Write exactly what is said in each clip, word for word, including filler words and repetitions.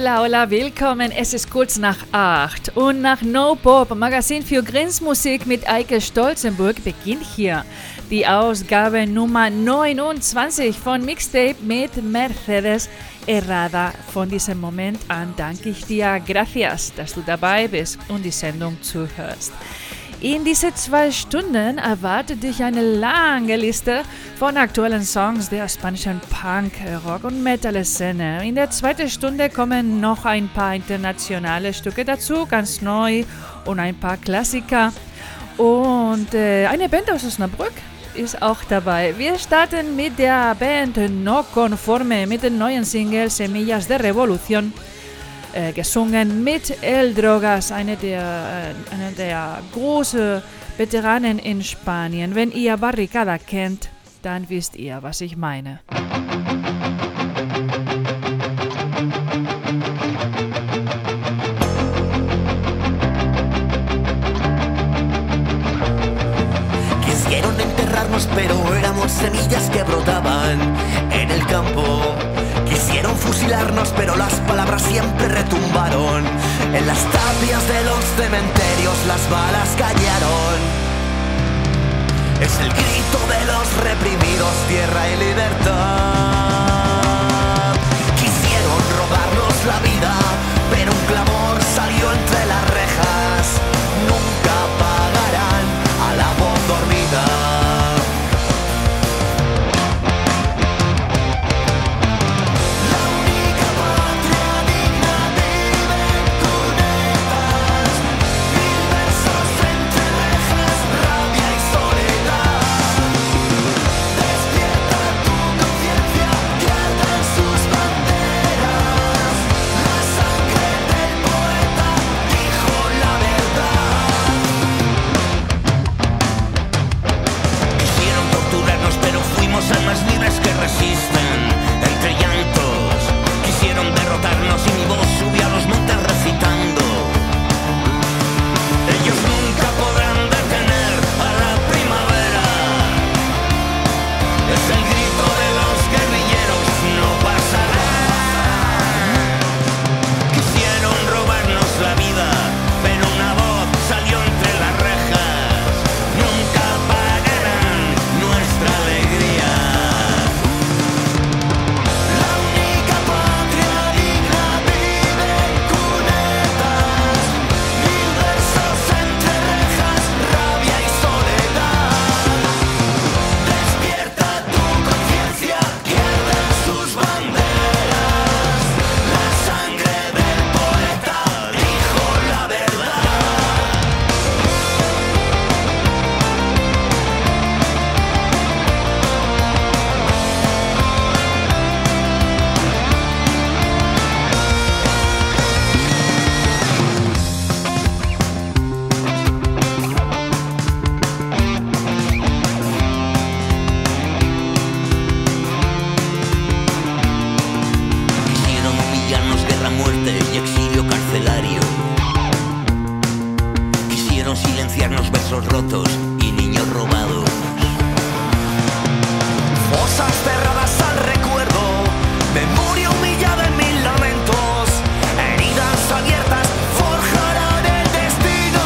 Hola, hola, willkommen. Es ist kurz nach acht und nach No Pop, Magazin für Grenzmusik mit Eike Stolzenburg, beginnt hier die Ausgabe Nummer neunundzwanzig von Mixtape mit Mercedes Errada. Von diesem Moment an danke ich dir. Gracias, dass du dabei bist und die Sendung zuhörst. In diese zwei Stunden erwartet dich eine lange Liste von aktuellen Songs der spanischen Punk-, Rock- und Metal-Szene. In der zweiten Stunde kommen noch ein paar internationale Stücke dazu, ganz neu, und ein paar Klassiker. Und äh, eine Band aus Osnabrück ist auch dabei. Wir starten mit der Band No Conforme mit den neuen Single Semillas de Revolución. Äh, gesungen mit El Drogas, eine der, äh, eine der großen Veteranen in Spanien. Wenn ihr Barricada kennt, dann wisst ihr, was ich meine. Quisieron enterrarnos, pero éramos semillas que brotaban en el campo. Quisieron fusilarnos, pero las palabras siempre retumbaron. En las tapias de los cementerios las balas callaron. Es el grito de los reprimidos, tierra y libertad. Quisieron robarnos la vida, pero un clamor salió entre las rejas. Nunca pagarán a la voz dormida. Almas libres que resisten entre llantos. Quisieron derrotarnos y mi voz subió a los montes recitando. Ellos nunca podrán detener a la primavera. Es el grito de los guerrilleros, no pasará. Quisieron robarnos la vida, pero una voz salió entre las rejas. Nunca pagarán nuestra alegría. Silenciarnos versos rotos y niños robados. Fosas cerradas al recuerdo, memoria humillada en mil lamentos, heridas abiertas forjarán el destino.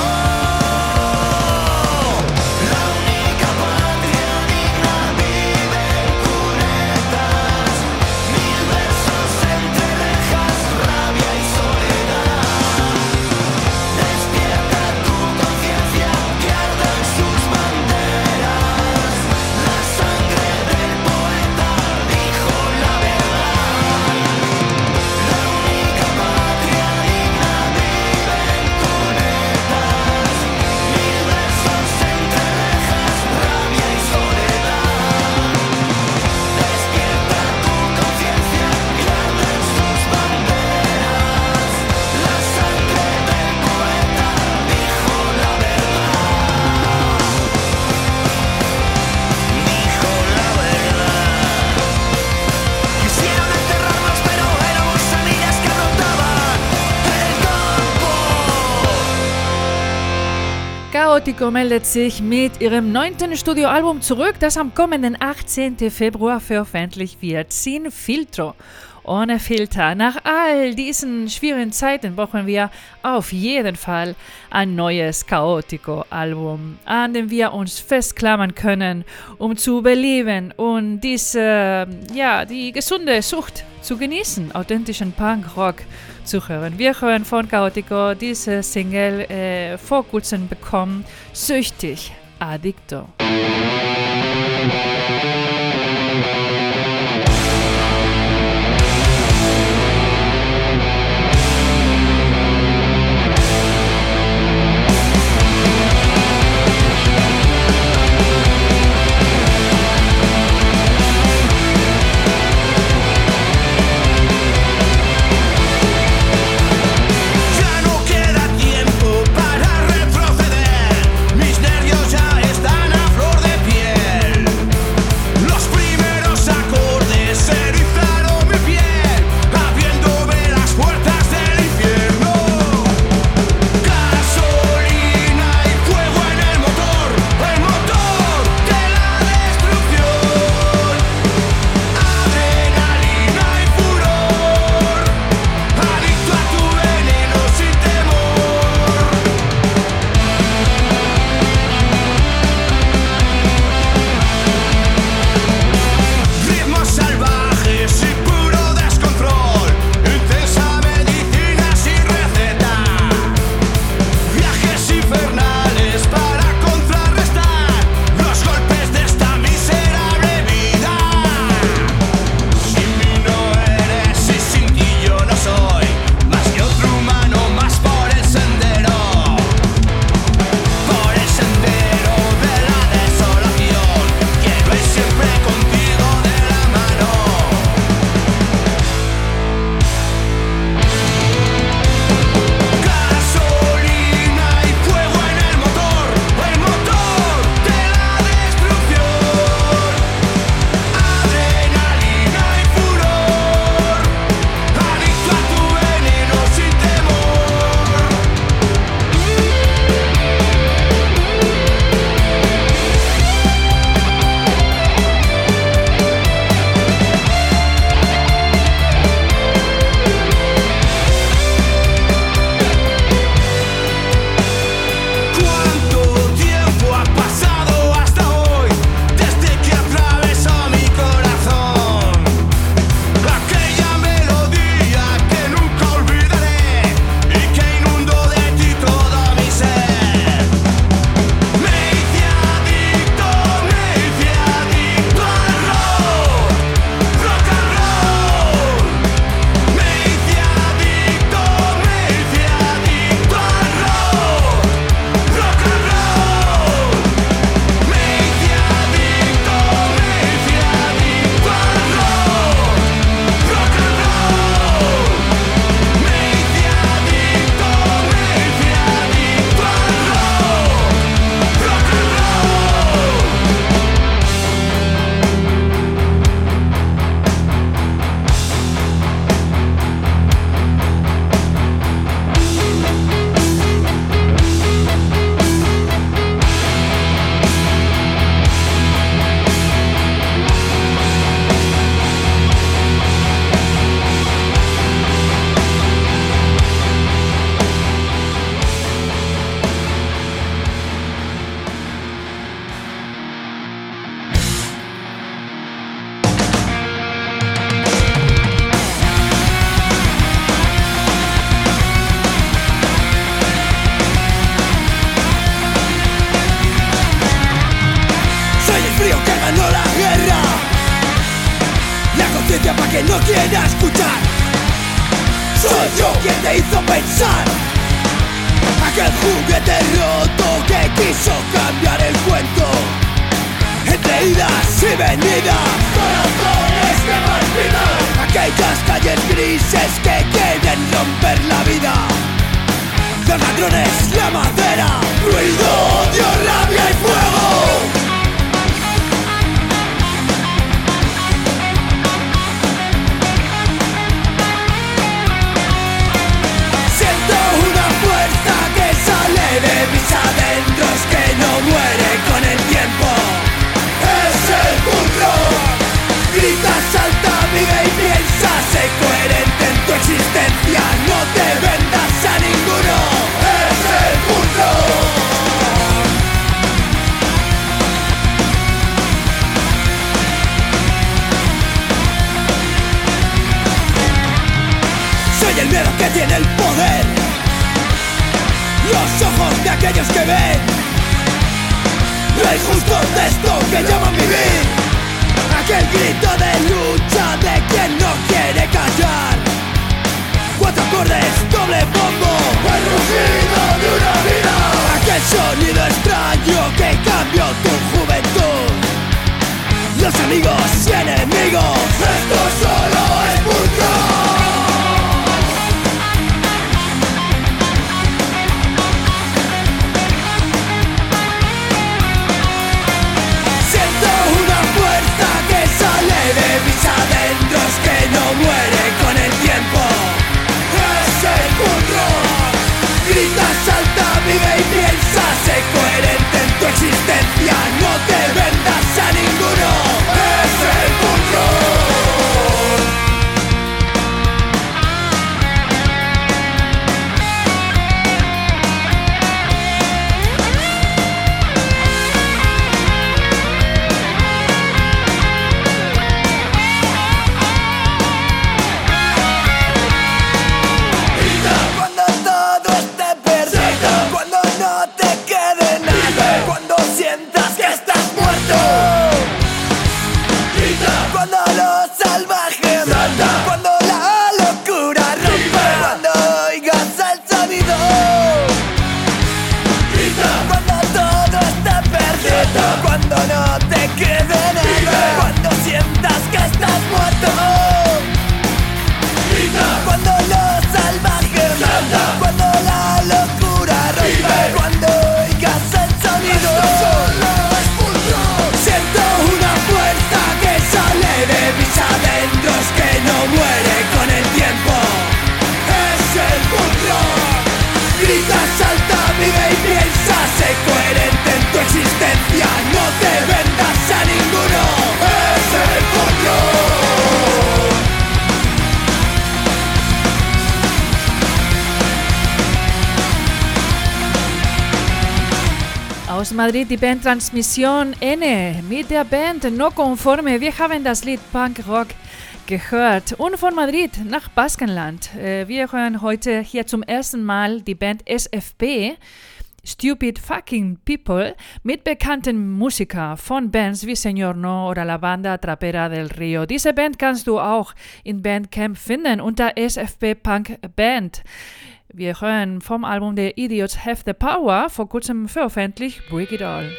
La única patria digna vive en cunetas, mil versos entre rejas, rabia y soledad. Despierta tu conciencia que arda en sus banderas. La sangre del poeta dijo la verdad. La única patria digna vive en cunetas, mil versos entre rejas, rabia y soledad. Despierta tu conciencia que arda en sus banderas. La sangre del poeta dijo la verdad. Dijo la verdad. Quisieron enterrarnos, pero éramos semillas que brotaban del campo. Chaotico meldet sich mit ihrem neunten Studioalbum zurück, das am kommenden achtzehnten Februar veröffentlicht wird. Sin Filtro. ohne Filter. Nach all diesen schwierigen Zeiten brauchen wir auf jeden Fall ein neues Chaotico-Album, an dem wir uns festklammern können, um zu beleben und diese, ja, die gesunde Sucht zu genießen, authentischen Punk-Rock zu hören. Wir hören von Chaotico diese Single äh, vor kurzem bekommen, Süchtig, Adicto. Que no quiera escuchar. Soy yo quien te hizo pensar. Aquel juguete roto que quiso cambiar el cuento. Entre idas y venidas, corazones que palpitan. Aquellas calles grises que quieren romper la vida. Los ladrones, la madera, ruido, odio, rabia y fuego. De mis adentros que no muere con el tiempo. Es el punk rock. Grita, salta, vive y piensa, se y el miedo que tiene el poder, los ojos de aquellos que ven, lo injusto de esto que llaman vivir, aquel grito de lucha de quien no quiere callar, cuatro acordes, doble bombo, el rugido de una vida, aquel sonido extraño que cambió tu juventud, los amigos y enemigos, esto solo es punk rock. Que sale de mis adentros, que no muere con el tiempo. Es el punk rock. Grita, salta, vive y piensa, sé coherente en tu existencia, no te vendas a ninguno. Es el punk rock. Aus Madrid die Band Transmission N. Mit der Band No Conforme. Wir haben das Lied Punk Rock gehört. Und von Madrid nach Baskenland. Wir hören heute hier zum ersten Mal die Band S F P. Stupid Fucking People mit bekannten Musikern von Bands wie Señor No oder La Banda Trapera del Río. Diese Band kannst du auch in Bandcamp finden unter S F P Punk Band. Wir hören vom Album The Idiots Have the Power, vor kurzem veröffentlicht, Break It All.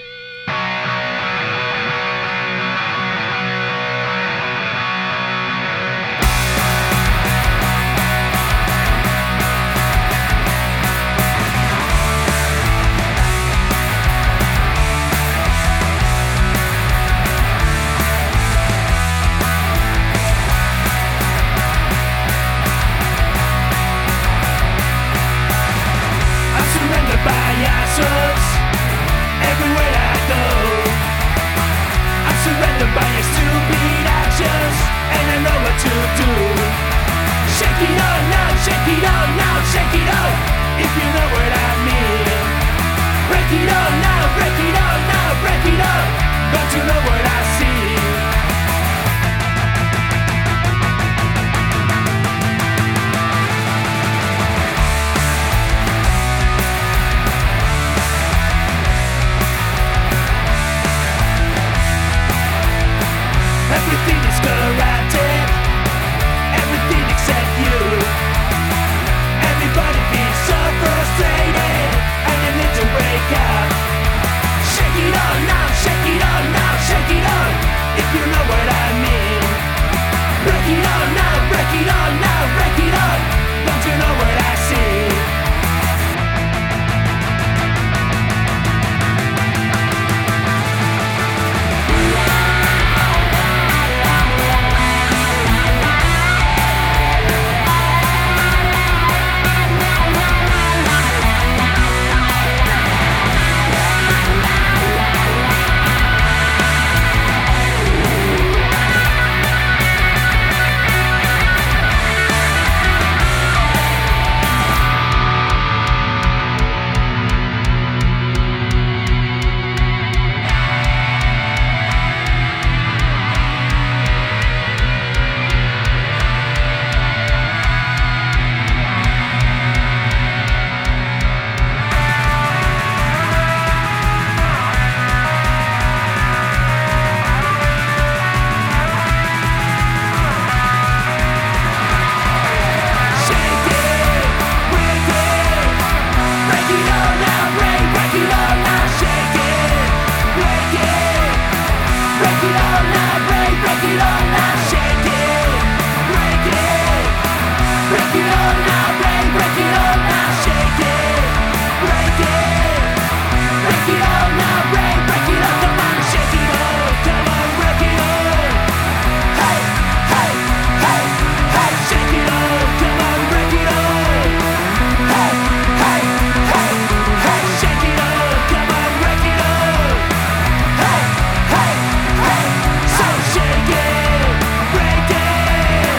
Everywhere I go, I'm surrendered by your stupid actions, and I know what to do. Shake it all now, shake it all now, shake it all, if you know what I mean. Break it all now, break it all now, break it all, don't you know what I see? Everything is corrupted, everything except you. Everybody feels so frustrated, and they need to break up. Shake it all now, shake it all now, shake it all, if you know what I mean. Break it all now, break it all now, break it all, don't you know what I see? all now, break, break it all now, shake it, break it, break it all now, break, break it all now, shake it, break it, break it all now, break, break it all, come on, shake it all, come on, break it all, hey, hey, hey, hey, shake it all, come on, break it all, hey, hey, hey, hey, shake it all, come on, break it all, hey, hey, hey, so shake it, break it.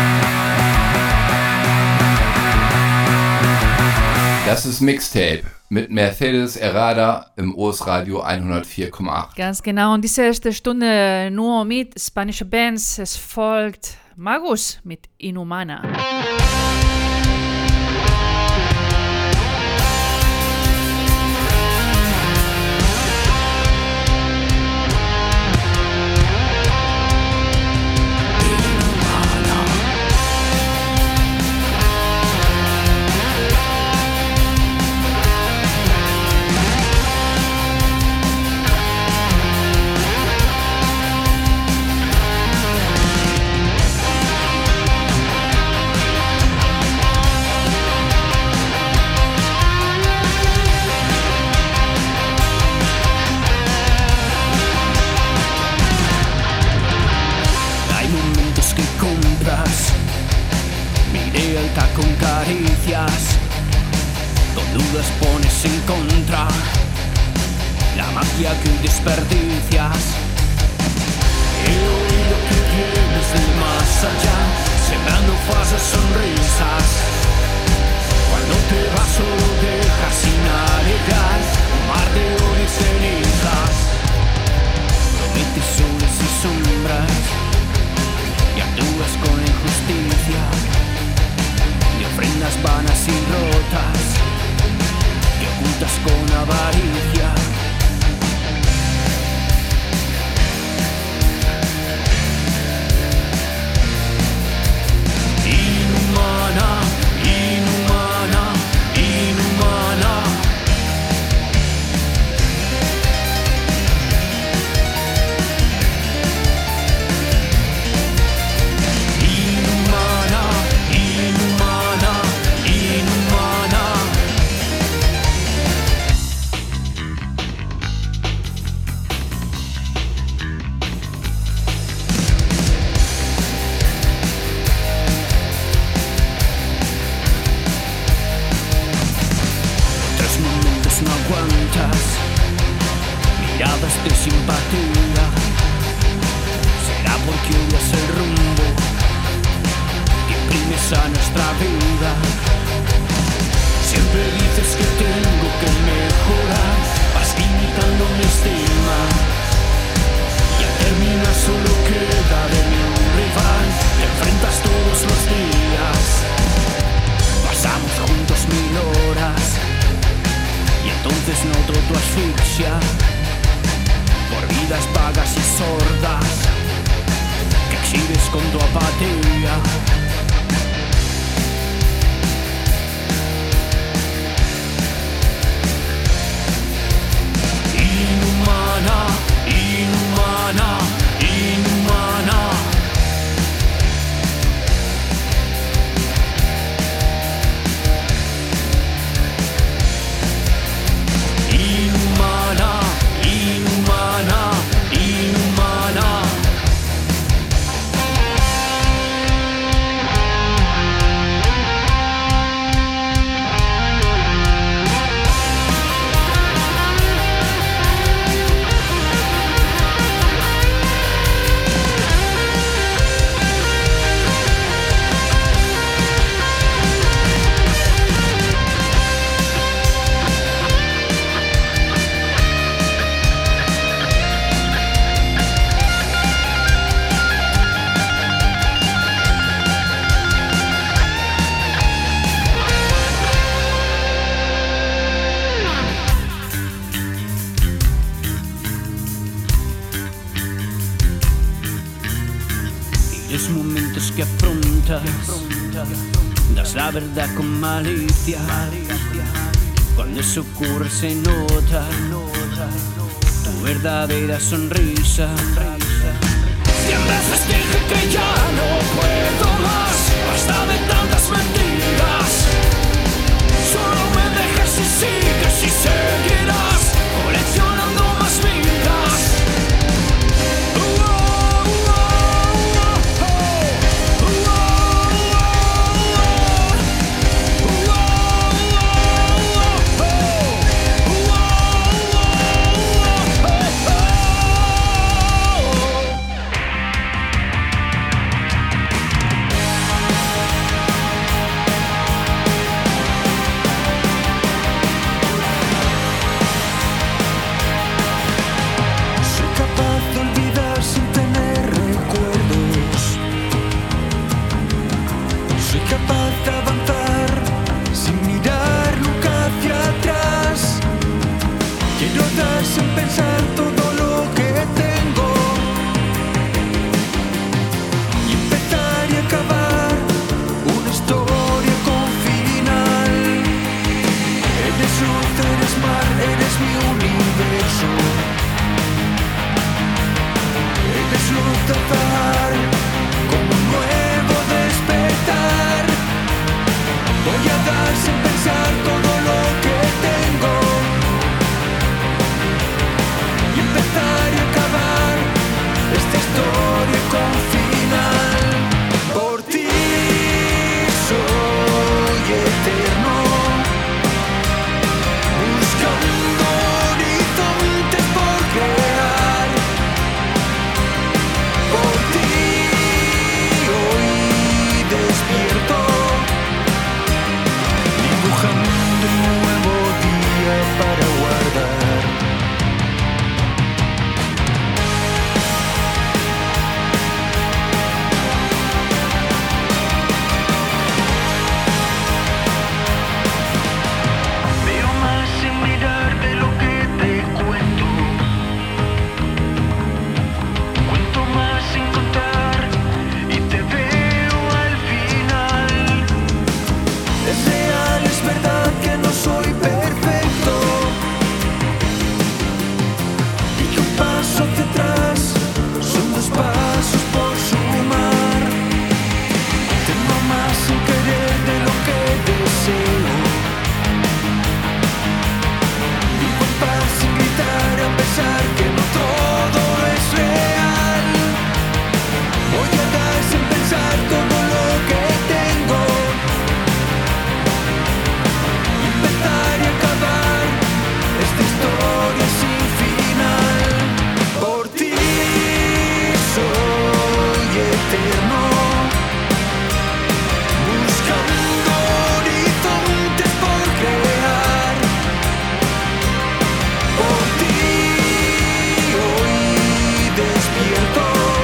Das ist Mixtape mit Mercedes Errada im O S Radio hundertvier Komma acht. Ganz genau. Und diese erste Stunde nur mit spanischen Bands. Es folgt Magus mit Inhumana. Hay momentos que compras mi lealtad con caricias, con dudas pones en contra la magia que desperdicias. He oído que vienes del más allá, sembrando falsas sonrisas. Cuando te vas solo dejas sin alegrar un mar de oro y cenizas. Prometes soles y sombras y actúas con injusticia, y ofrendas vanas y rotas que ocultas con avaricia. Inhumana, inhumana, inhumana. Inhumana, inhumana, inhumana. Otros momentos no aguantas miradas de simpatía. Será porque odias el rumbo que imprimes a nuestra vida. Siempre dices que tengo que mejorar, vas limitando mi estima, y al terminar solo queda de mí un rival. Te enfrentas todos los días, pasamos juntos mil horas, y entonces noto tu asfixia por vidas vagas y sordas que exhibes con tu apatía. Inhumana, inhumana, inhumana. Inhumana, inhumana, inhumana. Los momentos que afrontas, das la verdad con malicia. Cuando eso ocurre se nota tu verdadera sonrisa. rato más sin contar y te veo al final. Es real, es verdad que no soy perfecto y que un paso hacia atrás son dos pasos por sumar. Tengo más sin querer de lo que deseo. Vivo en paz sin gritar a pesar que no todo es real. Voy a dar sin pensar todo lo que tengo. Empezar y acabar esta historia sin final. Por ti soy eterno, buscando horizontes por crear. Por ti hoy despierto,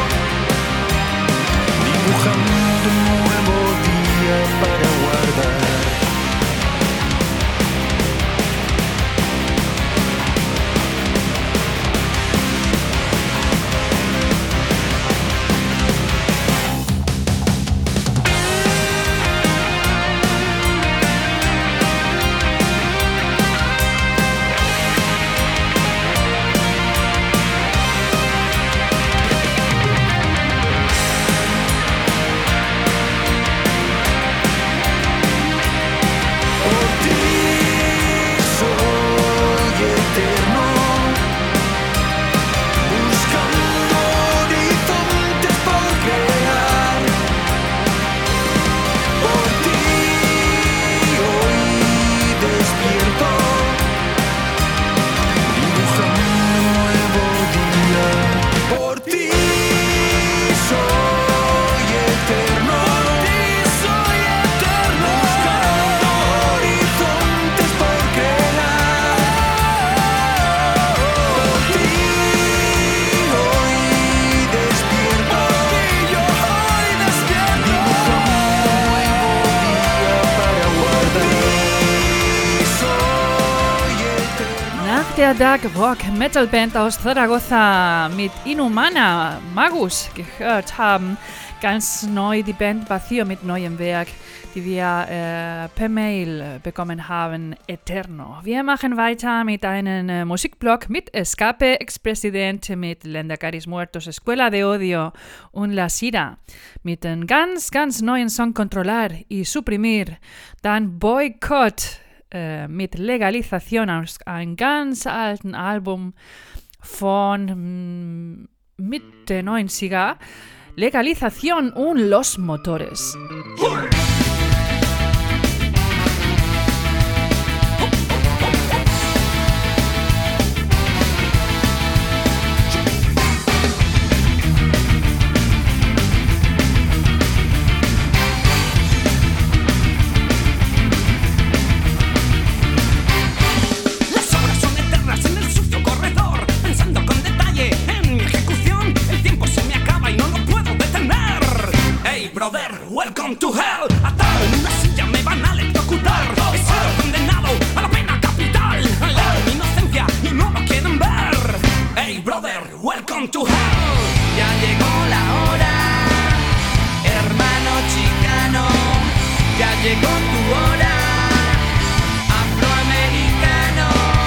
dibujando un nuevo día para guardar. Por ti soy eterno, buscando horizontes por crear. Por ti hoy despierto, dibujando un nuevo día. Por ti soy eterno, soy eterno, buscando horizontes por crear. Por ti hoy despierto, yo hoy despierto, dibujando un nuevo día para guardar. Soy eterno. Nach der Dark Rock Metal Band aus Zaragoza mit Inhumana Magus gehört haben, ganz neu die Band Vacío mit neuem Werk, die wir äh, per Mail bekommen haben, Eterno. Wir machen weiter mit einem äh, Musikblog mit Escape, Ex-President, mit Lendacaris Muertos, Escuela de Odio und La Sira, mit einem ganz, ganz neuen Song Controlar y Suprimir, dann Boycott äh, mit Legalización, aus einem ganz alten Album von mm, Mitte neunziger, Legalización und Los Motores. Las obras son eternas en el sucio corredor, pensando con detalle en mi ejecución. El tiempo se me acaba y no lo puedo detener. Hey brother, welcome to hell. Atado en una silla me van a electrocutar. He sido condenado a la pena capital. Leo mi inocencia y no lo quieren ver. Hey brother, welcome to hell. Ya llegó la hora, hermano chicano. Ya llegó tu hora, afroamericano.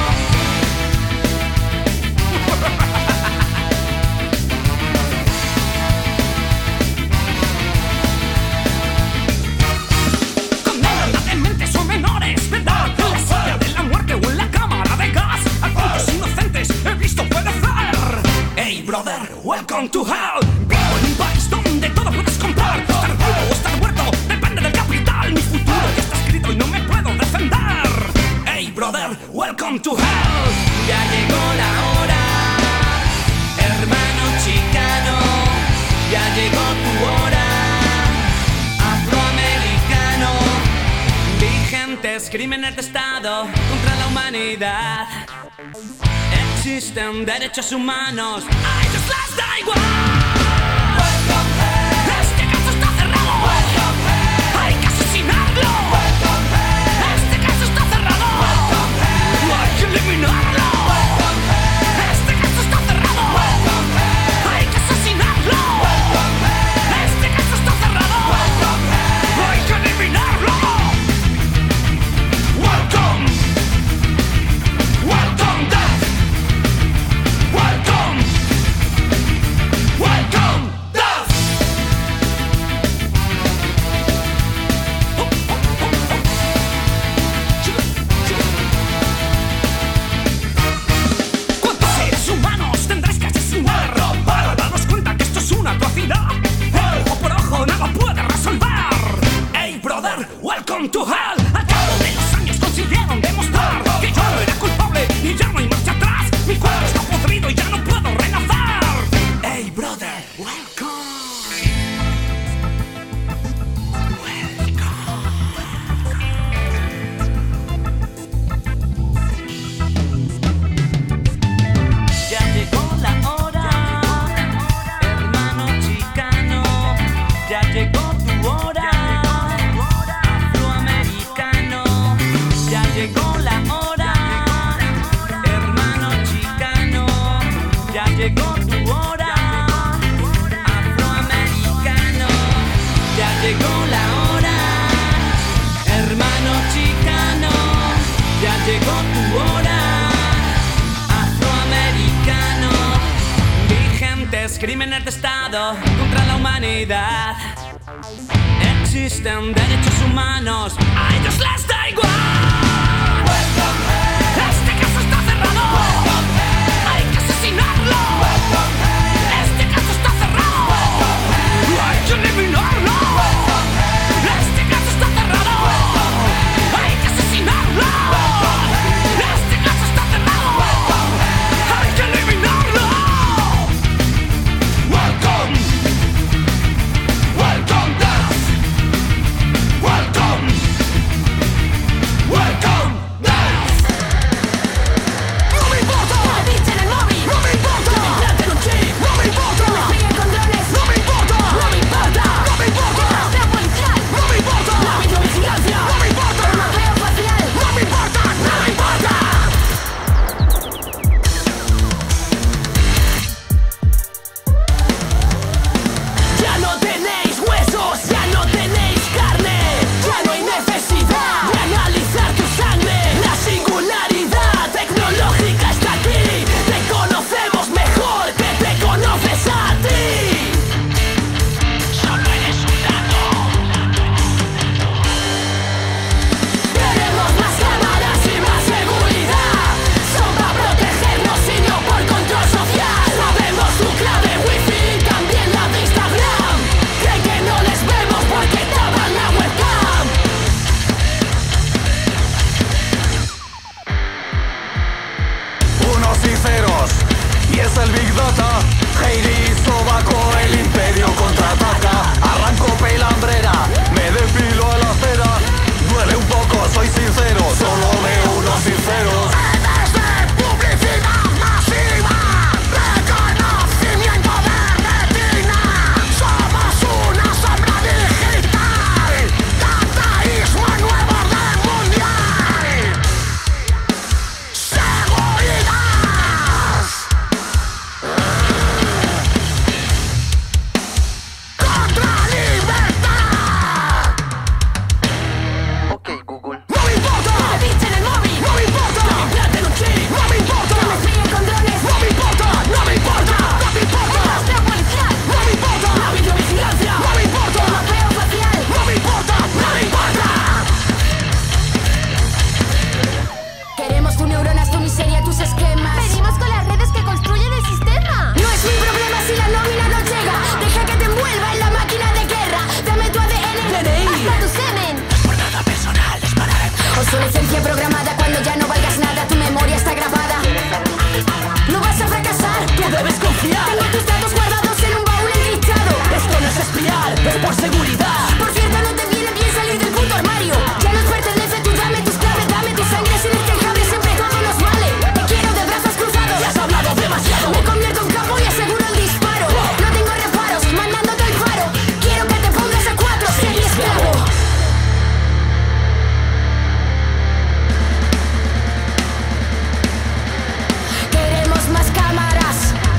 Condenan a dementes o menores, ¿verdad? En la silla de la muerte o en la cámara de gas. A cuantos inocentes he visto perecer. Hey brother, welcome to hell. Vivo en un país donde todo puedes comprar. Estar vivo o estar muerto depende del capital. Mi futuro ya está escrito y no me puedo defender. Hey brother, welcome to hell. Ya llegó la hora, hermano chicano. Ya llegó tu hora, afroamericano. Vigentes crímenes de Estado contra la humanidad. Existen derechos humanos, a ellos les da igual. Este caso está cerrado, hay que asesinarlo. Este caso está cerrado, hay que eliminarlo. Este caso está cerrado, hay que asesinarlo. Crímenes de Estado contra la humanidad. Existen derechos humanos, a ellos les da igual. Este caso está cerrado. Hay que asesinarlo. Este caso está cerrado. Hay que eliminarlo. Este caso está cerrado. Hay que asesinarlo. Este caso está cerrado. Hay que eliminarlo. Welcome, welcome, das. Welcome, welcome, das. No me importa, la bicha en el móvil. No me importa, que me implanten un chip. No me importa, que me espíen con drones. No me importa, no me importa, no me importa. El rastreo policial. No me importa, la videovigilancia. No me importa, el mapeo facial. No me importa, no me importa. Ya no tenéis huesos, ya no tenéis carne. Ya no hay necesidad de analizar tu sangre. La singularidad tecnológica está aquí. Te conocemos mejor que te conoces a ti. Solo eres un dato. Queremos más cámaras y más seguridad. Son para protegernos y no por control social. Sabemos tu clave wifi y también la de Instagram. Creen que no les vemos porque tapan la webcam. Unos y ceros, y es el Big Data. Heidi Sobaco, el imperio contraataca. Arranco pelambrera, me depilo a la acera. Duele un poco, soy sincero, solo veo unos sinceros. Publicidad masiva, reconocimiento de retina. Somos una sombra digital, dataísmo a nuevo orden mundial. Seguridad. Contra libertad. Ok, Google. No me importa, que me pinchen el móvil. No me importa, que me implanten un chip. No me importa, que me espíen con drones. No me importa, no me importa, no me importa. El rastreo policial. No me importa, la videovigilancia. No me importa, el mapeo facial. No me importa, no me importa. Queremos tus neuronas, tu miseria, tus esquemas. Venimos con las redes que construyen el sistema. No es mi problema si la nómina no llega. Deja que te envuelva en la máquina de guerra. Dame tu A D N, hasta tu semen. No es por nada personal, es para Obsolescencia programada, cuando ya no valgas nada, tu memoria está grabada. No vas a fracasar, Tú debes confiar. tengo tus datos guardados en un baúl encriptado. Esto no es espiar, es por seguridad. Por cierto, no te viene bien salir del puto armario. Ya nos pertenece, tú dame tus claves, dame tu sangre, es inexcusable, siempre todo nos vale. Te quiero de brazos cruzados. Ya has hablado demasiado. Me convierto en capo y aseguro el disparo. No tengo reparos, mandándote el faro. Quiero que te pongas a cuatro, sé mi esclavo. Queremos más cámaras.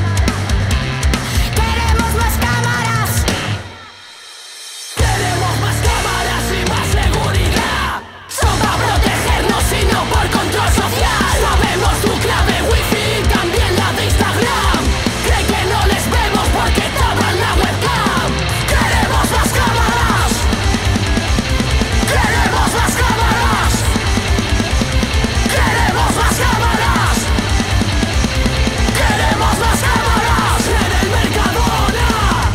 Queremos más cámaras. Queremos más cámaras y más seguridad. Son para protegernos y no por control social. Sabemos tu clave wifi y también la de Instagram. Creen que no les vemos porque tapan la webcam. Queremos más cámaras. Queremos más cámaras. Queremos más cámaras. Queremos más cámaras en el Mercadona.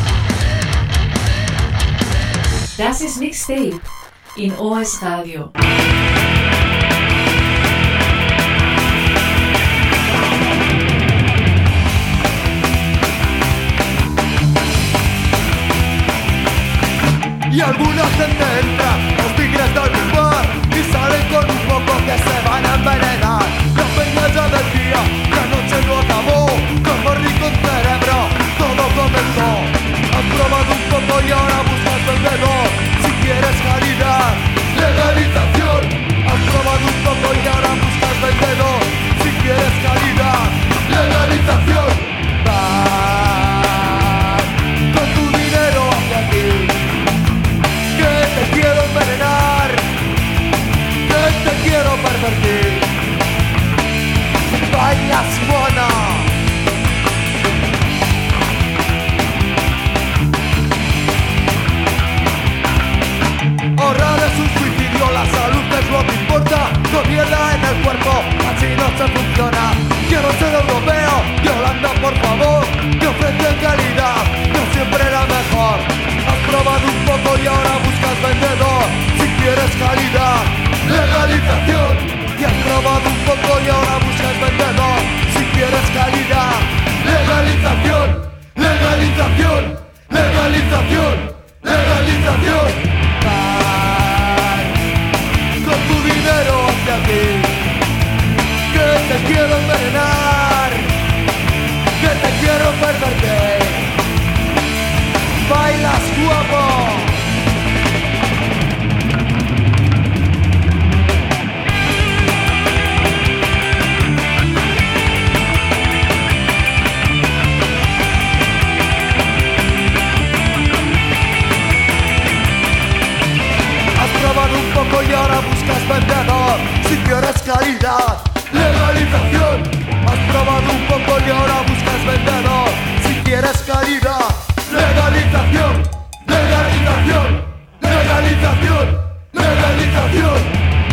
Das ist Mixtape in O S Radio. y algunos se centran los tigres del bar y salen con un poco que se van a envenenar. La peña ya decía, la noche no acabó, como rico en cerebro, todo comenzó. Has probado un poco y ahora buscas vendedor, si quieres calidad, legalización. Has probado un poco y ahora buscas vendedor, si quieres calidad, legalización. Vas con tu dinero hacia aquí, que te quiero envenenar, que te quiero pervertir. Bailas mona. Ahorrar es un suicidio, la salud es lo que importa. No mierda en el cuerpo, así no se funciona. Quiero ser europeo y Holanda, por favor, te ofrecen calidad, no siempre la mejor. Has probado un poco y ahora buscas vendedor, si quieres calidad, legalización. Y has probado un poco y ahora buscas vendedor, si quieres calidad, legalización, legalización, legalización, legalización. Con tu dinero hacia aquí, que te quiero envenenar, que te quiero pervertir. Bailas guapo. Un poco y ahora buscas vendedor, si quieres calidad, legalización. Has probado un poco y ahora buscas vendedor, si quieres calidad, legalización, legalización, legalización, legalización.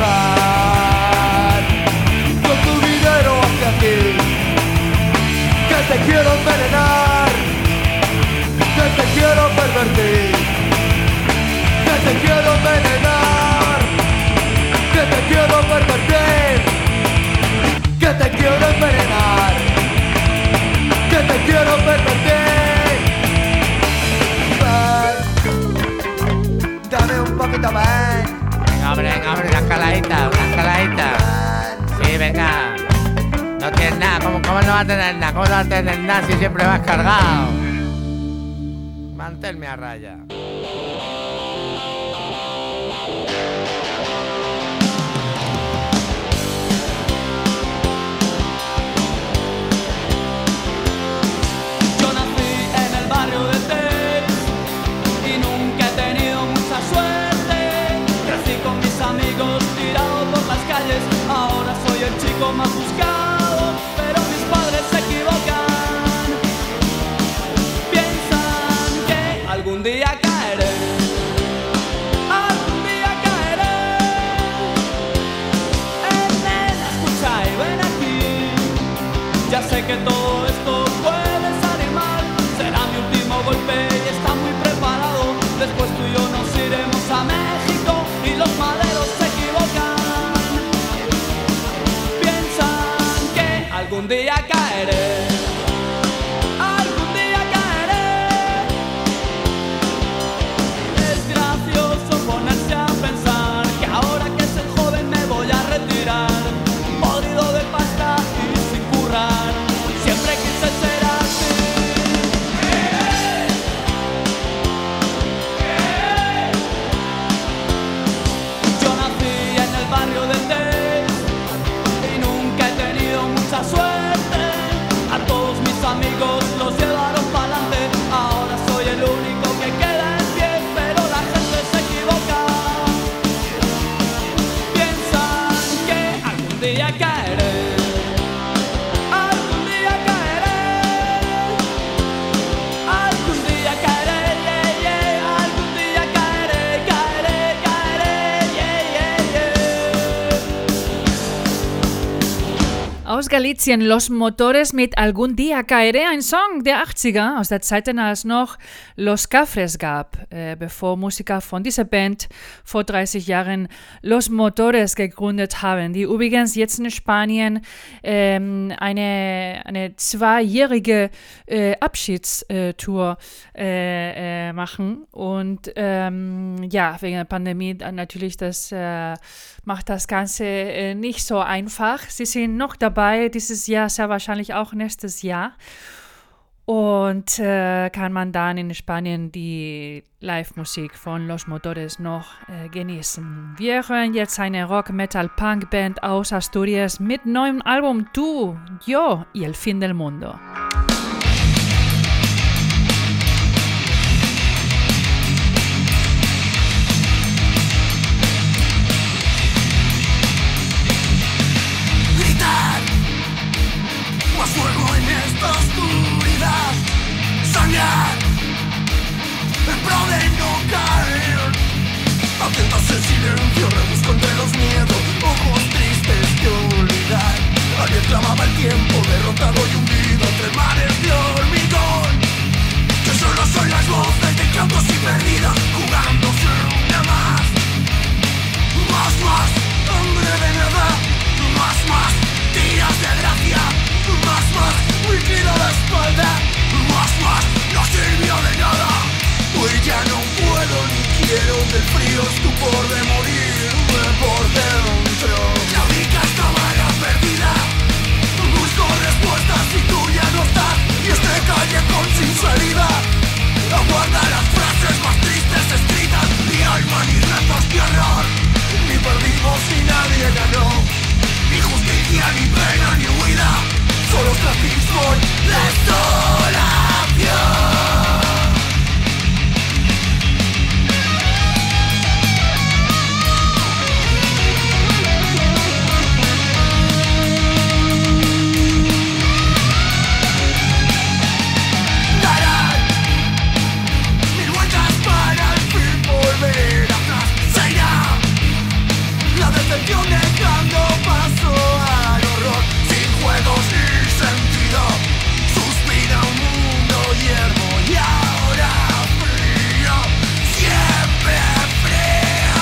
Van con tu dinero hacia aquí, que te quiero envenenar, que te quiero pervertir, que te quiero envenenar, que te quiero pervertir, que te quiero envenenar, que te quiero pervertir. Ven, dame un poquito más. Venga, hombre, venga, hombre, una escaladita, una escaladita. Sí, venga. No tienes nada, ¿cómo, cómo no va a tener nada? ¿Cómo no va a tener nada si siempre vas cargado? Manténme a raya. Ahora soy el chico más buscado, pero mis padres se equivocan. Piensan que algún día caeré, algún día caeré. Eh, nena, escucha y ven aquí. Ya sé que todo esto puede salir mal, será mi último golpe y está muy preparado. Después tú y yo nos iremos a México y los maderos se equivocan. Algún día caeré, algún día caeré. Es gracioso ponerse a pensar que ahora que soy joven me voy a retirar, podrido de pasta y sin currar. Siempre quise ser así. Yo nací en el barrio del Test y nunca he tenido mucha suerte. Aus Galizien, Los Motores mit Algún Día Caeré, ein Song der achtziger, aus der Zeit, als noch Los Cafres gab, äh, bevor Musiker von dieser Band vor dreißig Jahren Los Motores gegründet haben, die übrigens jetzt in Spanien ähm, eine, eine zweijährige äh, Abschiedstour äh, äh, machen und ähm, ja, wegen der Pandemie natürlich, das äh, macht das Ganze äh, nicht so einfach. Sie sind noch dabei. Dieses Jahr, sehr wahrscheinlich auch nächstes Jahr. Und äh, kann man dann in Spanien die Live-Musik von Los Motores noch äh, genießen. Wir hören jetzt eine Rock-Metal-Punk-Band aus Asturias mit neuem Album Tú, Yo y el Fin del Mundo. Más fuego en esta oscuridad, soñar en pro de no caer. Atentas el silencio, rebusco entre los miedos, ojos tristes de olvidar. Alguien clamaba el tiempo, derrotado y hundido entre mares de hormigón. Yo solo soy las voces de cantos y perdidas, jugándose una más. Más, más, hambre de nada, más, más, tiras de gracia. Más, más, me inclino la espalda. Más, más, no sirvió de nada. Hoy ya no puedo ni quiero del frío estupor de morirme por dentro. La única cámara perdida. Busco respuestas y tú ya no estás. Y este callejón sin salida aguarda las frases más tristes escritas. Ni alma, ni retos, ni horror. Ni perdimos ni nadie ganó. Ni justicia, ni pena, ni huida. Solo esclavismo y desolación. Darán mil vueltas para al fin volver atrás. Se irá la decepción dejando paso al horror. Sin juegos ni sentido, suspira un mundo yermo y ahora frío, siempre frío.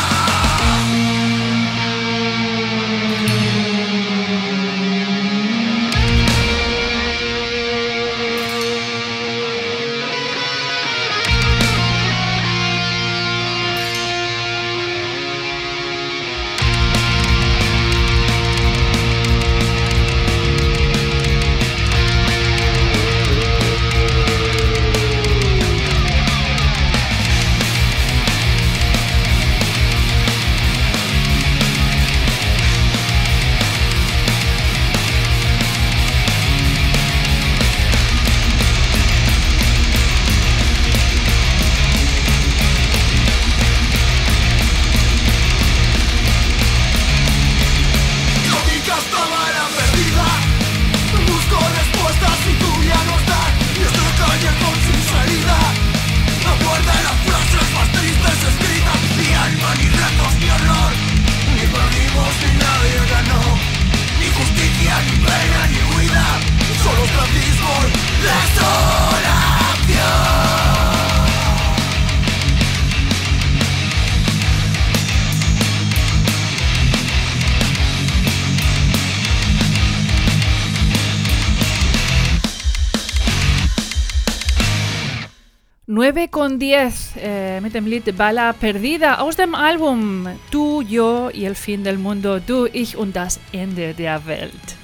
nueve con diez äh, mit dem Lied Bala Perdida aus dem Album Du, Yo y el Fin del Mundo, Du, Ich und das Ende der Welt.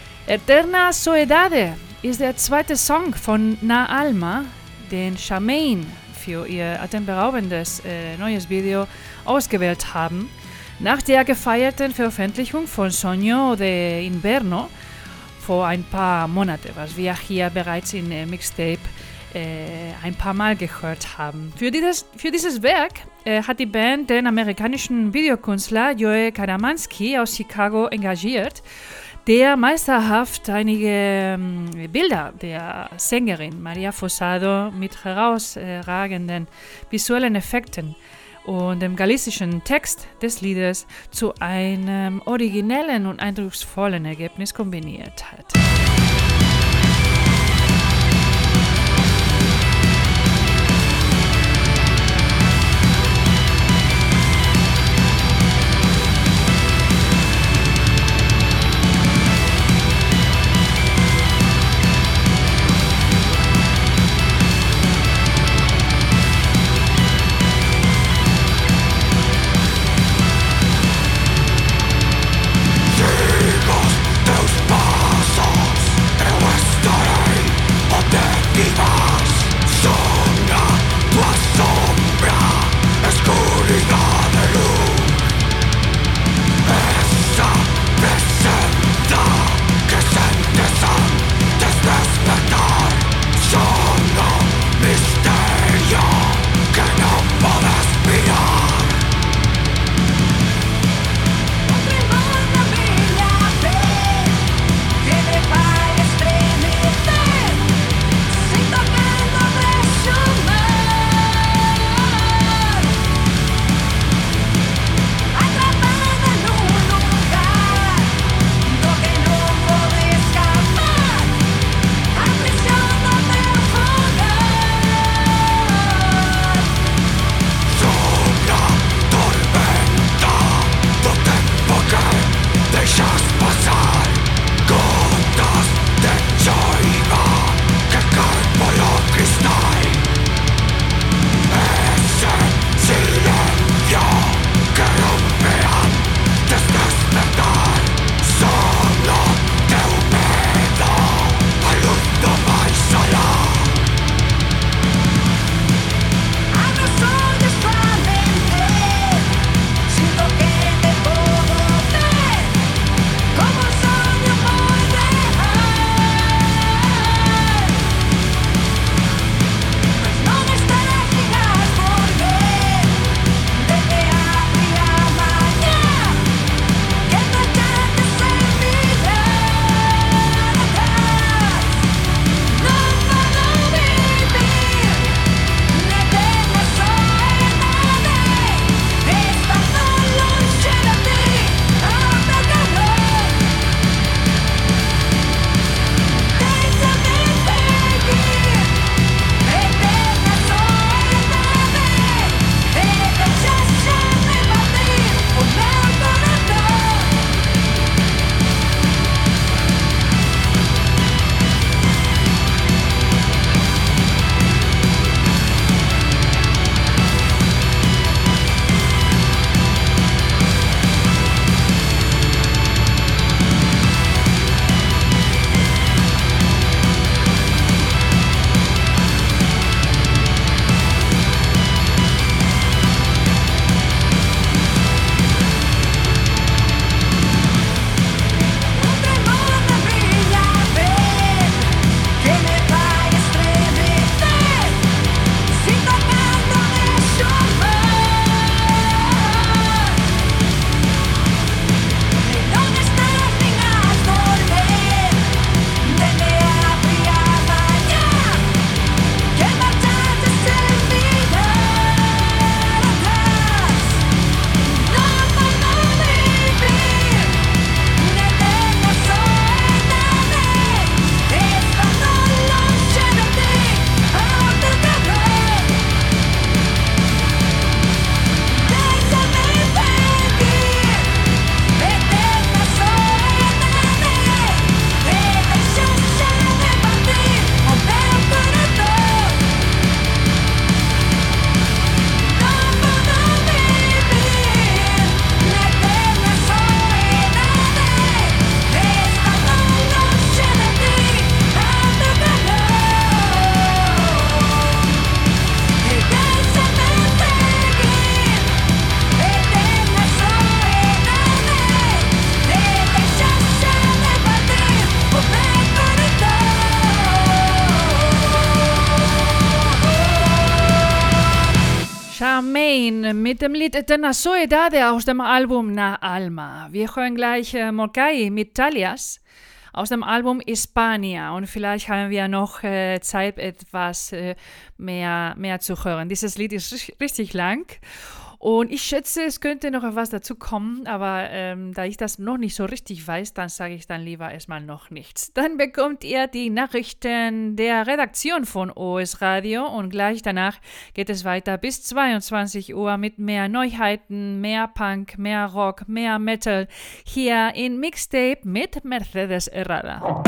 Eterna Soledade ist der zweite Song von Na Alma, den Charmaine für ihr atemberaubendes äh, neues Video ausgewählt haben. Nach der gefeierten Veröffentlichung von Sueño de Invierno vor ein paar Monaten, was wir hier bereits in äh, Mixtape Äh, ein paar Mal gehört haben. Für dieses, für dieses Werk äh, hat die Band den amerikanischen Videokünstler Joe Karamanski aus Chicago engagiert, der meisterhaft einige ähm, Bilder der Sängerin Maria Fosado mit herausragenden visuellen Effekten und dem galizischen Text des Liedes zu einem originellen und eindrucksvollen Ergebnis kombiniert hat. Charmaine mit dem Lied Eterna Soledad aus dem Album Na Alma. Wir hören gleich äh, Morkai mit Talias aus dem Album Hispania und vielleicht haben wir noch äh, Zeit, etwas äh, mehr, mehr zu hören. Dieses Lied ist richtig lang Und ich schätze, es könnte noch etwas dazu kommen, aber ähm, da ich das noch nicht so richtig weiß, dann sage ich dann lieber erstmal noch nichts. Dann bekommt ihr die Nachrichten der Redaktion von O S Radio und gleich danach geht es weiter bis zweiundzwanzig Uhr mit mehr Neuheiten, mehr Punk, mehr Rock, mehr Metal hier in Mixtape mit Mercedes Herrada.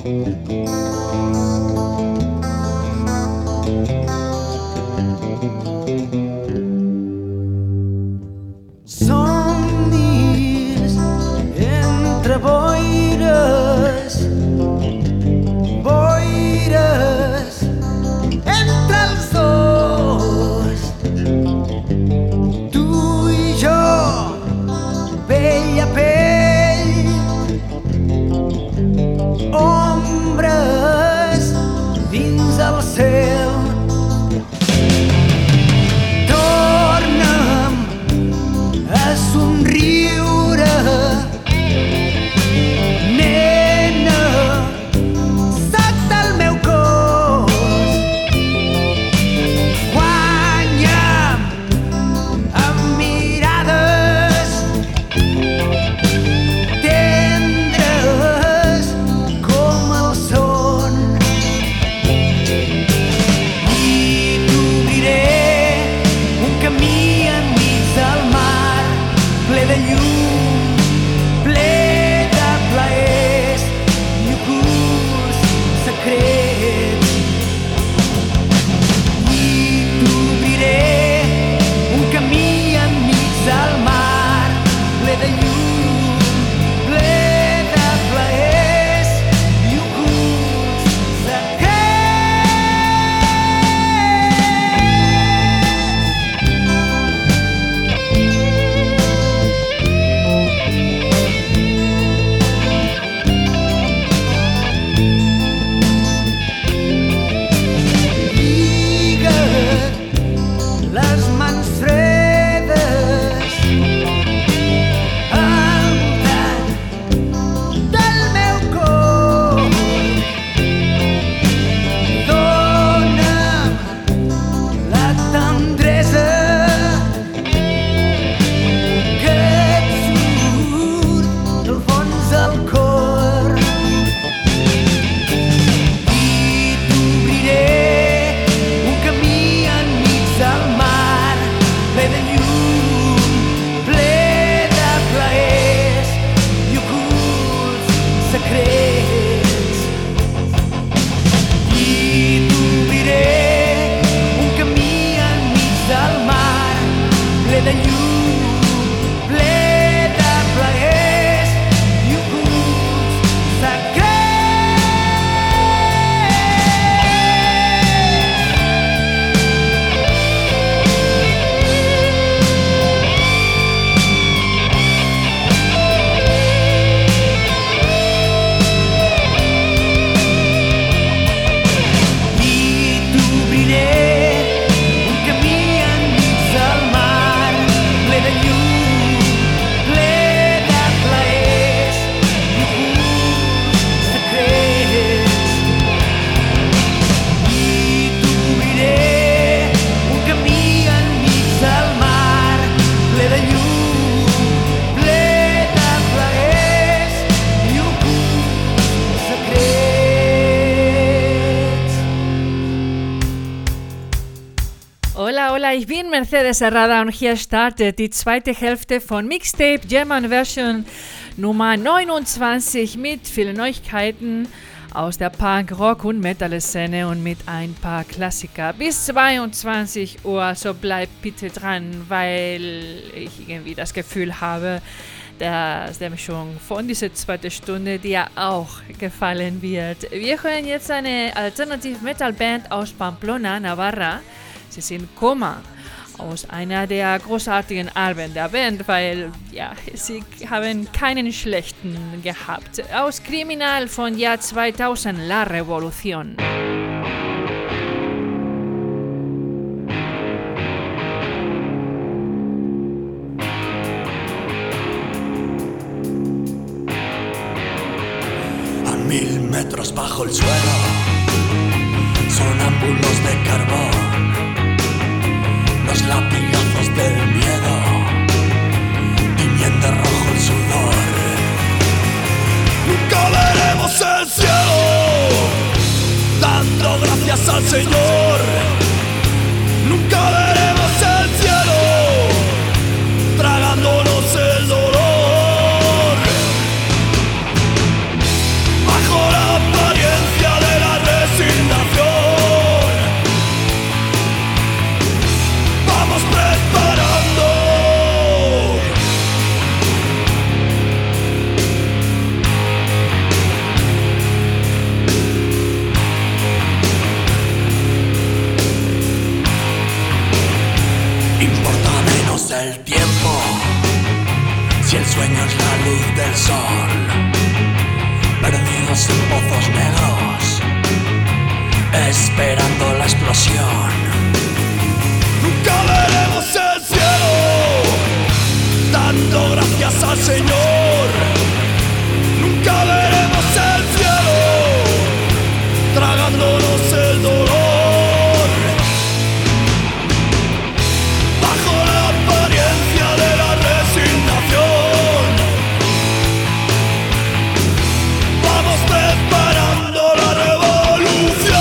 Somnis entre boires, boires entre els dos. Tu i jo, pell a pell, ombres dins el cel. Torna'm a somriure, nena, sota el meu cos. Guanya'm amb mirades tendres com el son. I t'obriré un camí enmig del mar, ple de llum, ple de plaers i ocults secrets. I t'obriré un camí enmig del mar, ple de llum, ple de plaers i ocults Lliga't les mans fredes al tall del meu cor. Dóna'm la tendresa que et surt del fons del cor. I t'obriré un camí enmig del mar, ple de llum, ple de plaers i ocults secrets. I t'obriré un camí enmig del mar, ple de llum, ple de plaers i ocults secrets. I t'obriré un camí enmig del mar, ple de llum, ple de plaers i ocults secrets. I t'obriré un camí enmig del mar, ple de llum, ple de plaers i ocults secrets. Hola, hola, ich bin Mercedes Herrada und hier startet die zweite Hälfte von Mixtape German Version Nummer neunundzwanzig mit vielen Neuigkeiten aus der Punk, Rock und Metal-Szene und mit ein paar Klassiker bis zweiundzwanzig Uhr, so bleibt bitte dran, weil ich irgendwie das Gefühl habe, dass der Mischung von dieser zweiten Stunde dir auch gefallen wird. Wir hören jetzt eine Alternativ-Metal-Band aus Pamplona, Navarra. Sie sind Coma, aus einer der großartigen Alben der Band, weil ja, sie haben keinen schlechten gehabt. Aus Criminal von Jahr zweitausend, La Revolución. A mil metros bajo el suelo, sonámbulos de carbón, los latigazos del miedo, tiñen de rojo el sudor. Nunca veremos el cielo, dando gracias al Señor. Nunca veremos el cielo, tragándonos el dolor. Bajo la apariencia sueños la luz del sol, perdidos en pozos negros, esperando la explosión. Nunca veremos el cielo, dando gracias al Señor. Nunca veremos el cielo, tragándonos el dolor. Bajo la apariencia de la resignación, vamos preparando la revolución.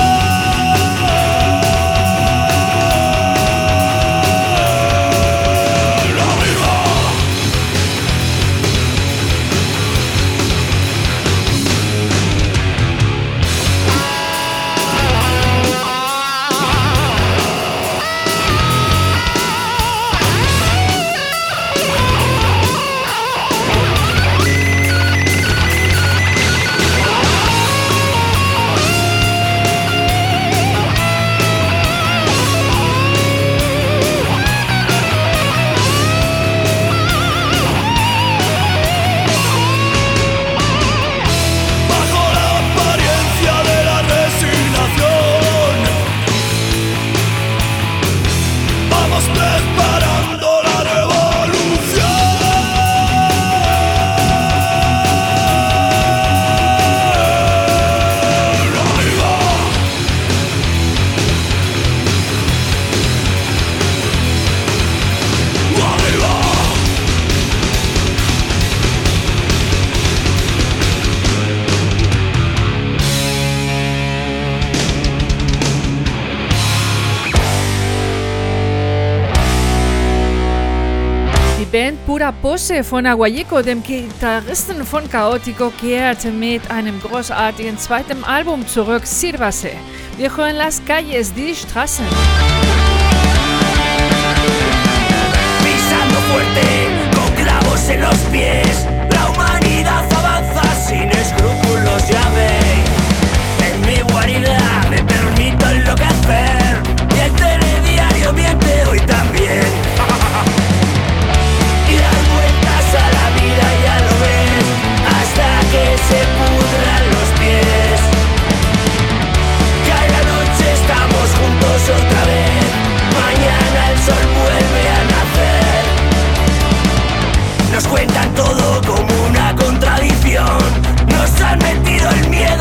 Pura Posse von Aguayeco, dem Gitarristen von Chaotico, kehrte mit einem großartigen zweiten Album zurück, Sírvase. Wir hören Las Calles, die Straßen. Pisando fuerte, con clavos en los pies, la humanidad avanza sin escrúpulos, ya veis. En mi guarida me permito enloquecer, y el telediario miente hoy también. Y das vueltas a la vida, ya lo ves, hasta que se pudran los pies. Cae la noche, estamos juntos otra vez, mañana el sol vuelve a nacer. Nos cuentan todo como una contradicción, nos han metido el miedo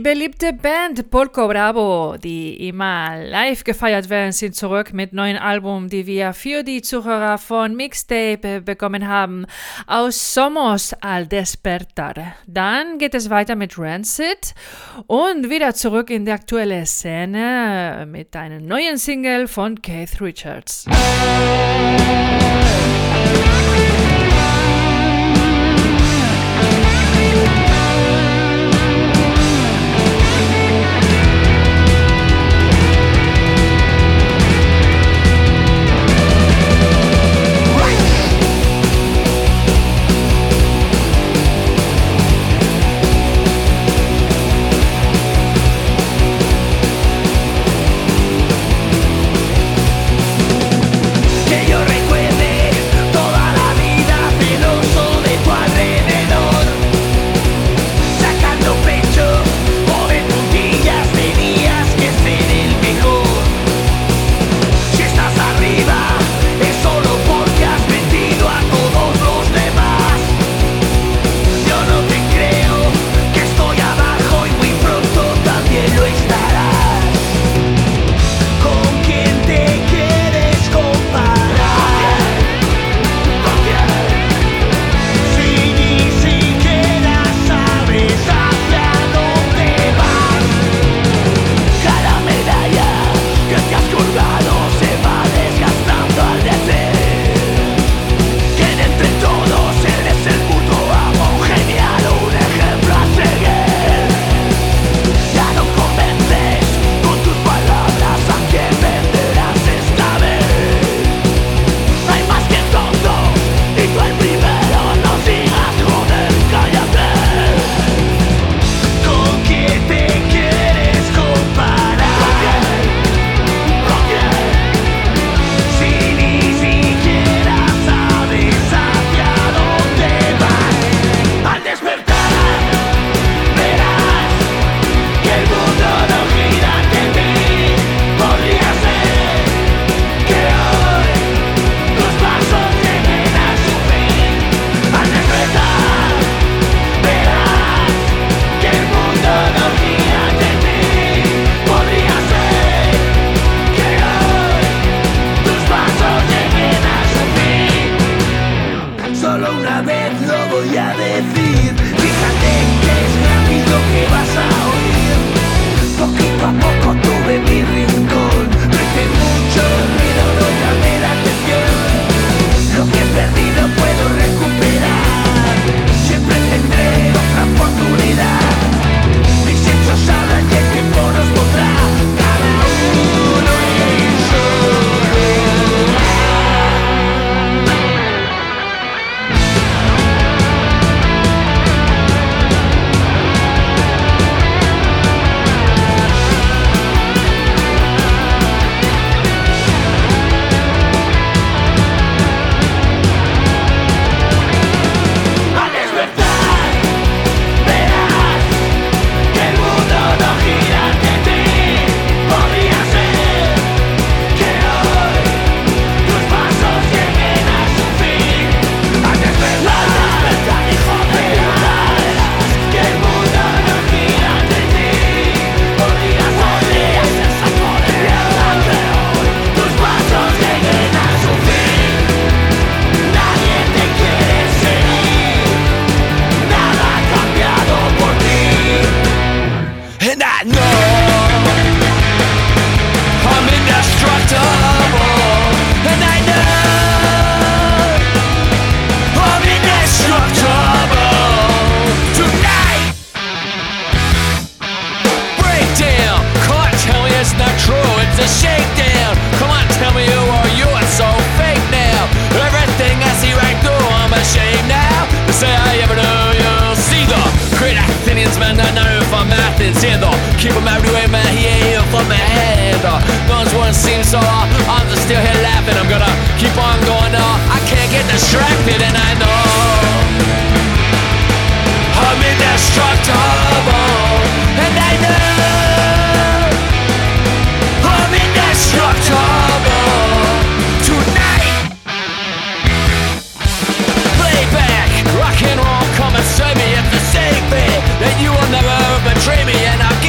beliebte Band Polko Bravo, die immer live gefeiert werden, sind zurück mit neuen Album, die wir für die Zuhörer von Mixtape bekommen haben, aus Somos al Despertar. Dann geht es weiter mit Rancid und wieder zurück in die aktuelle Szene mit einer neuen Single von Keith Richards. Rock and roll, come and save me. It's the same thing that you will never betray me, and I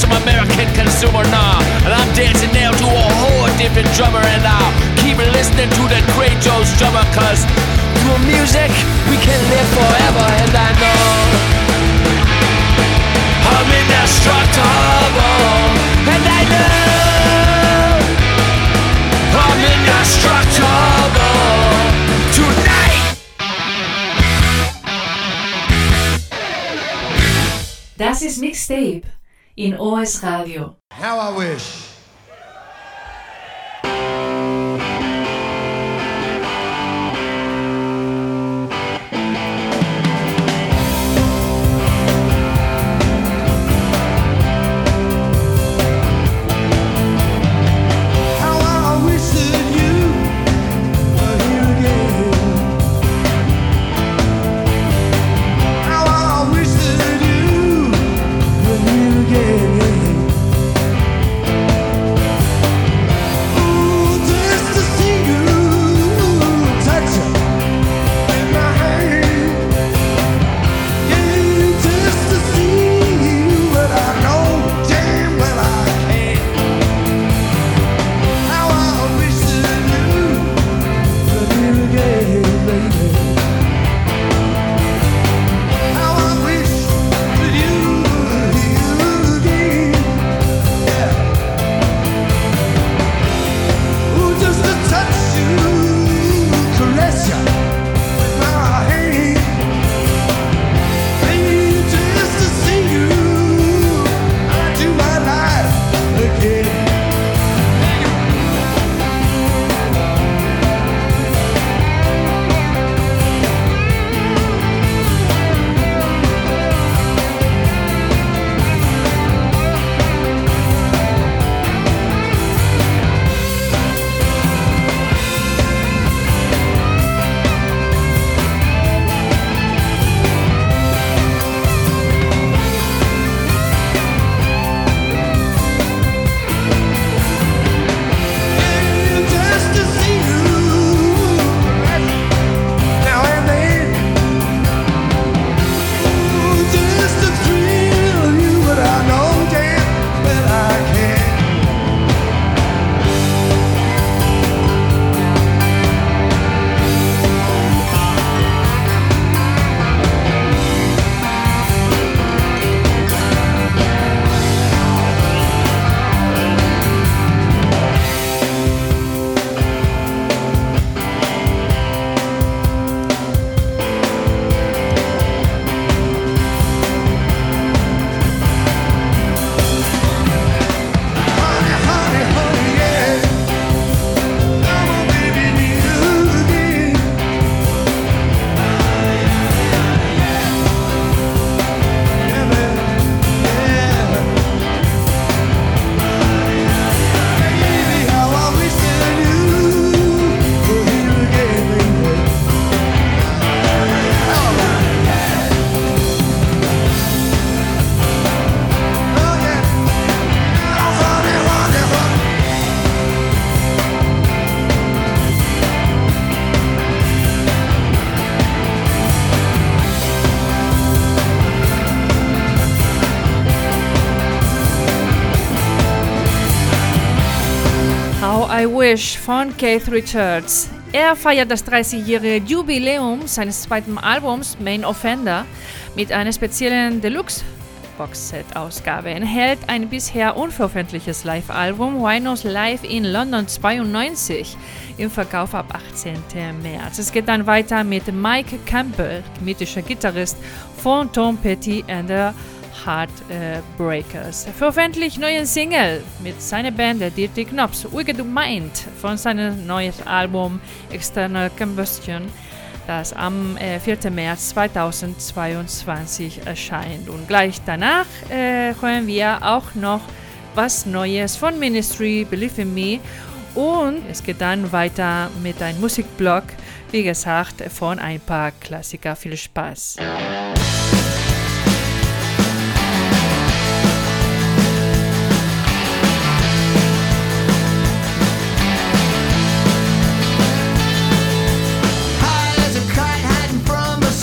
some American consumer now. And I'm dancing now to a whole different drummer. And I'll keep listening to that great Joe Strummer, cause through music we can live forever. And I know I'm indestructible. And I know I'm indestructible tonight. Das ist Mixtape in O S Radio. How I wish. I Wish von Keith Richards. Er feiert das dreißigjährige Jubiläum seines zweiten Albums Main Offender mit einer speziellen Deluxe-Boxset-Ausgabe. Enthält ein bisher unveröffentlichtes Live-Album Rhinos Live in London zweiundneunzig im Verkauf ab achtzehnten März. Es geht dann weiter mit Mike Campbell, mythischer Gitarrist von Tom Petty and the Heartbreakers. Veröffentlicht neuen Single mit seiner Band Dirty Knobs, Wicked Mind von seinem neuen Album External Combustion, das am äh, vierten März zweitausendzweiundzwanzig erscheint. Und gleich danach äh, hören wir auch noch was Neues von Ministry, Believe in Me. Und es geht dann weiter mit einem Musikblog, wie gesagt, von ein paar Klassiker. Viel Spaß!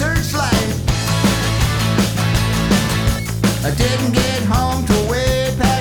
I didn't get home till way past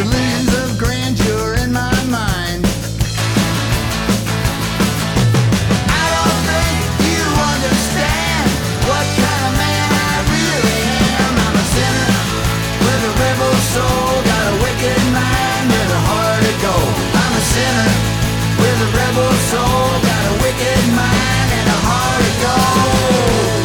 delusions of grandeur in my mind. I don't think you understand what kind of man I really am. I'm a sinner with a rebel soul, got a wicked mind with a heart of gold. I'm a sinner with a rebel soul, got a wicked mind and a heart of gold.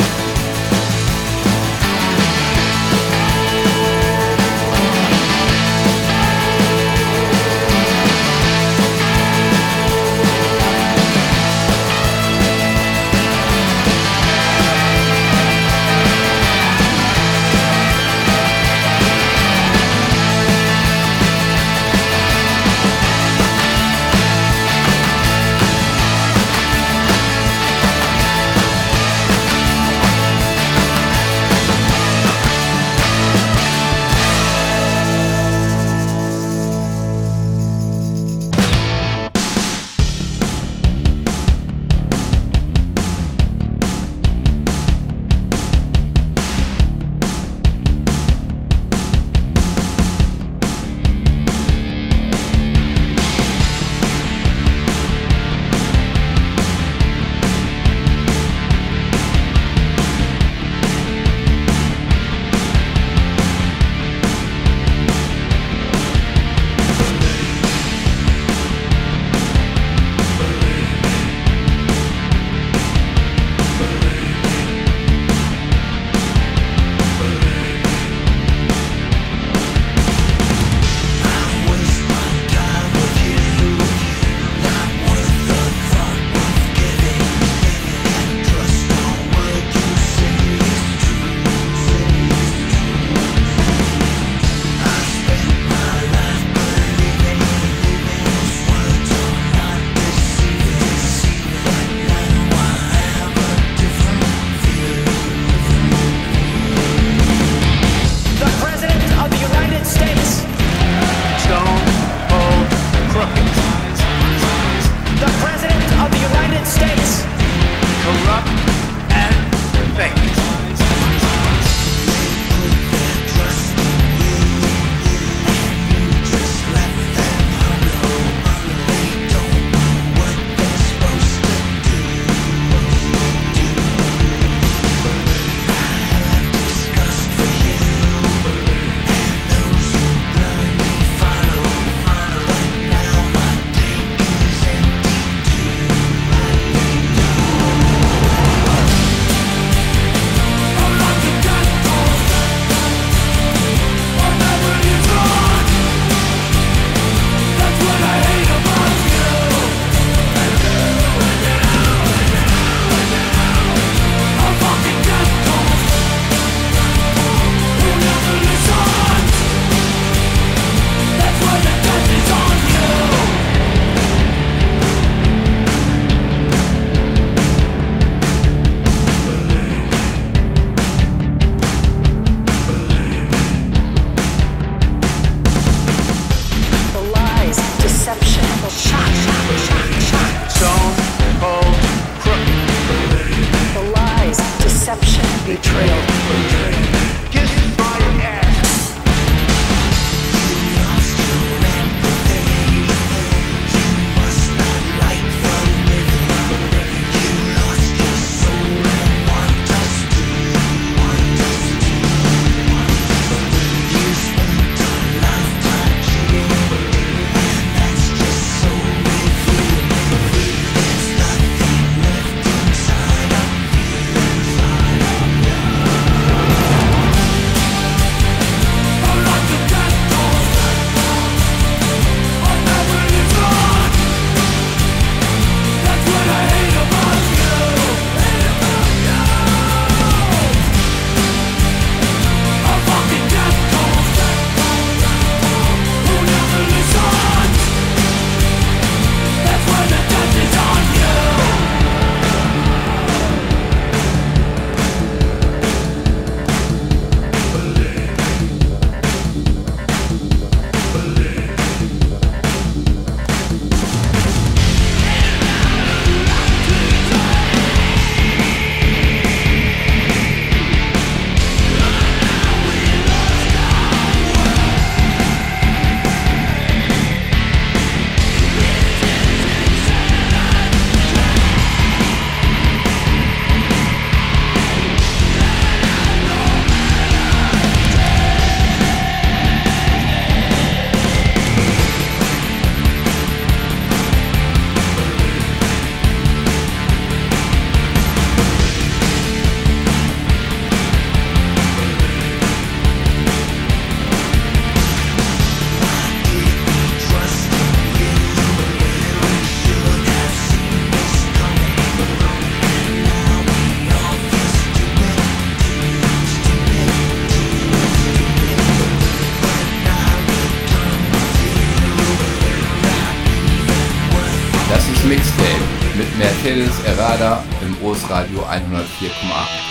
Das Mixtape mit Mercedes Errada im O S Radio hundertvier Komma acht.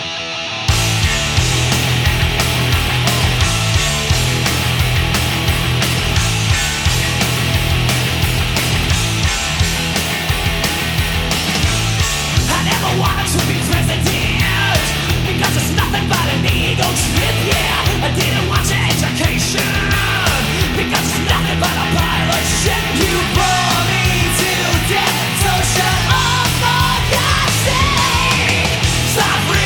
Wanted to be president because it's nothing but an ego trip, yeah. I didn't want your education because it's nothing but a pilot ship. You bore me to death, so shut up for God's sake. Stop.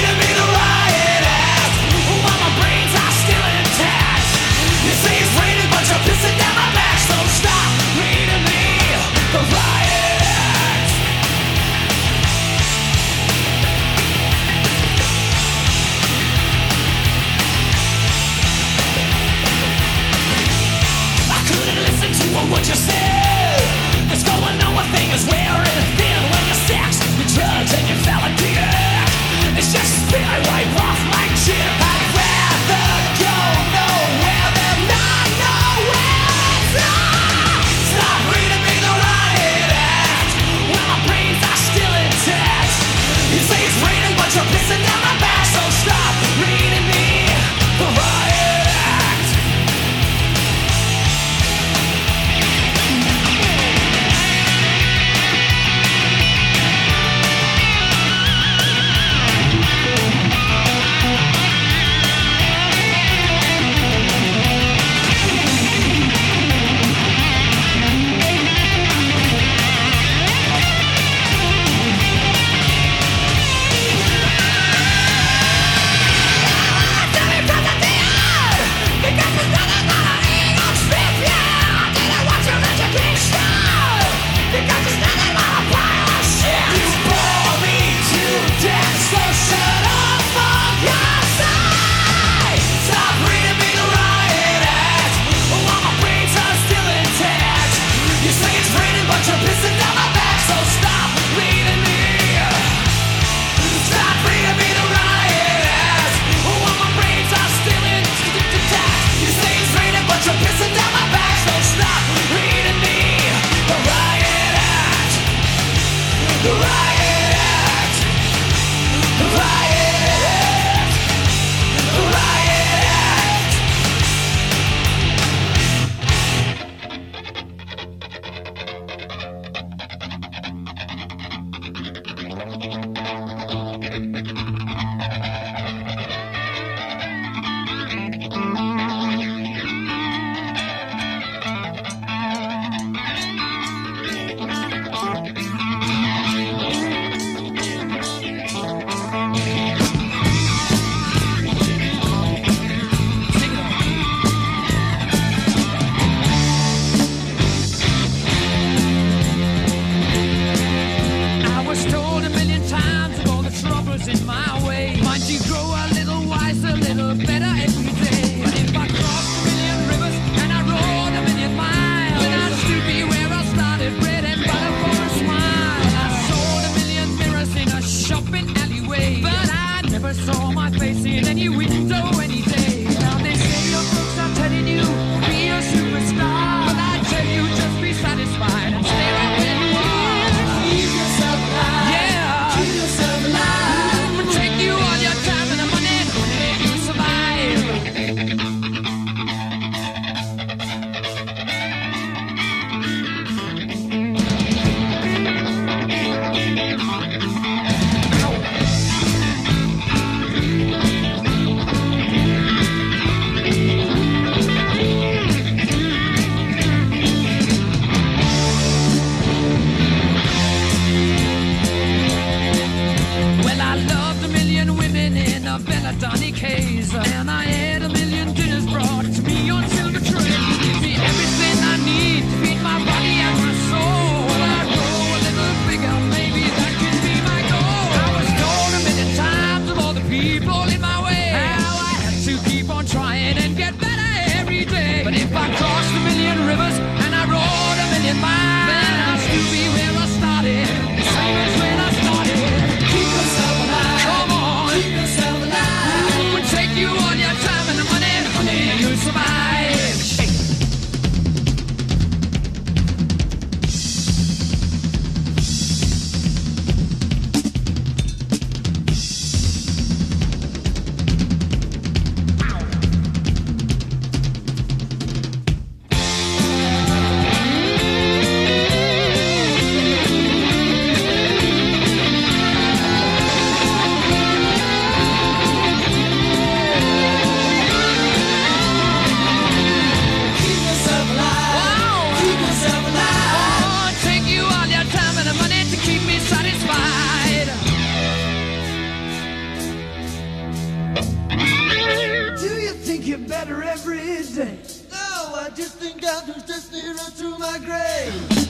scout who's destiny run through my grave.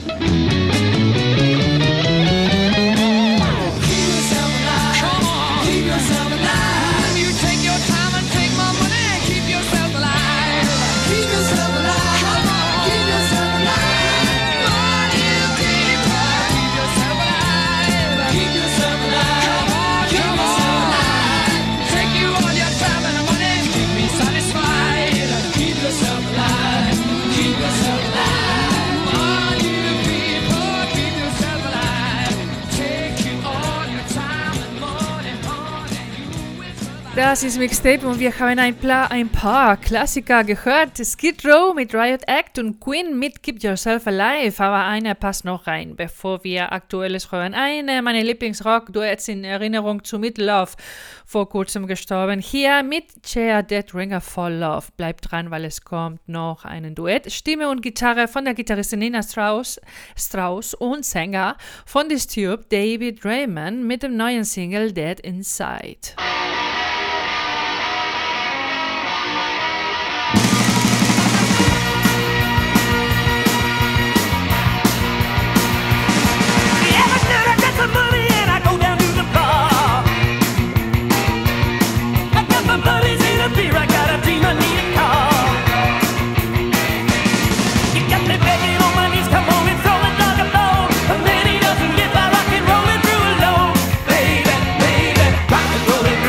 Keep yourself alive. Come on. Keep yourself alive. You take your time and take my money. Keep yourself alive. Keep yourself alive. Come on. Keep yourself alive. All you people, keep yourself alive. Keep yourself alive. Come on, Keep come yourself on. alive. Take you all your time and money. Keep me satisfied. Keep yourself alive. Keep yourself alive. All you people, keep yourself alive. Take you all your time and money, honey. You will survive. Das ist Mixtape und wir haben ein, Pla- ein paar Klassiker gehört. Skid Row mit Riot Act und Queen mit Keep Yourself Alive. Aber einer passt noch rein, bevor wir Aktuelles hören. Eine meiner Lieblingsrock-Duets in Erinnerung zu Meatloaf, vor kurzem gestorben. Hier mit Cher, Dead Ringer for Love. Bleibt dran, weil es kommt noch ein Duett. Stimme und Gitarre von der Gitarristin Nina Strauss, Strauss und Sänger von Disturbed, David Raymond, mit dem neuen Single Dead Inside. Every night I got some money and I go down to the bar. I got my buddies in a beer, I got a team, I need a car. You got me begging on my knees, come on and throw a dog a bone. A man he doesn't live by rock and rollin' through alone. Baby, baby, rock and rollin'.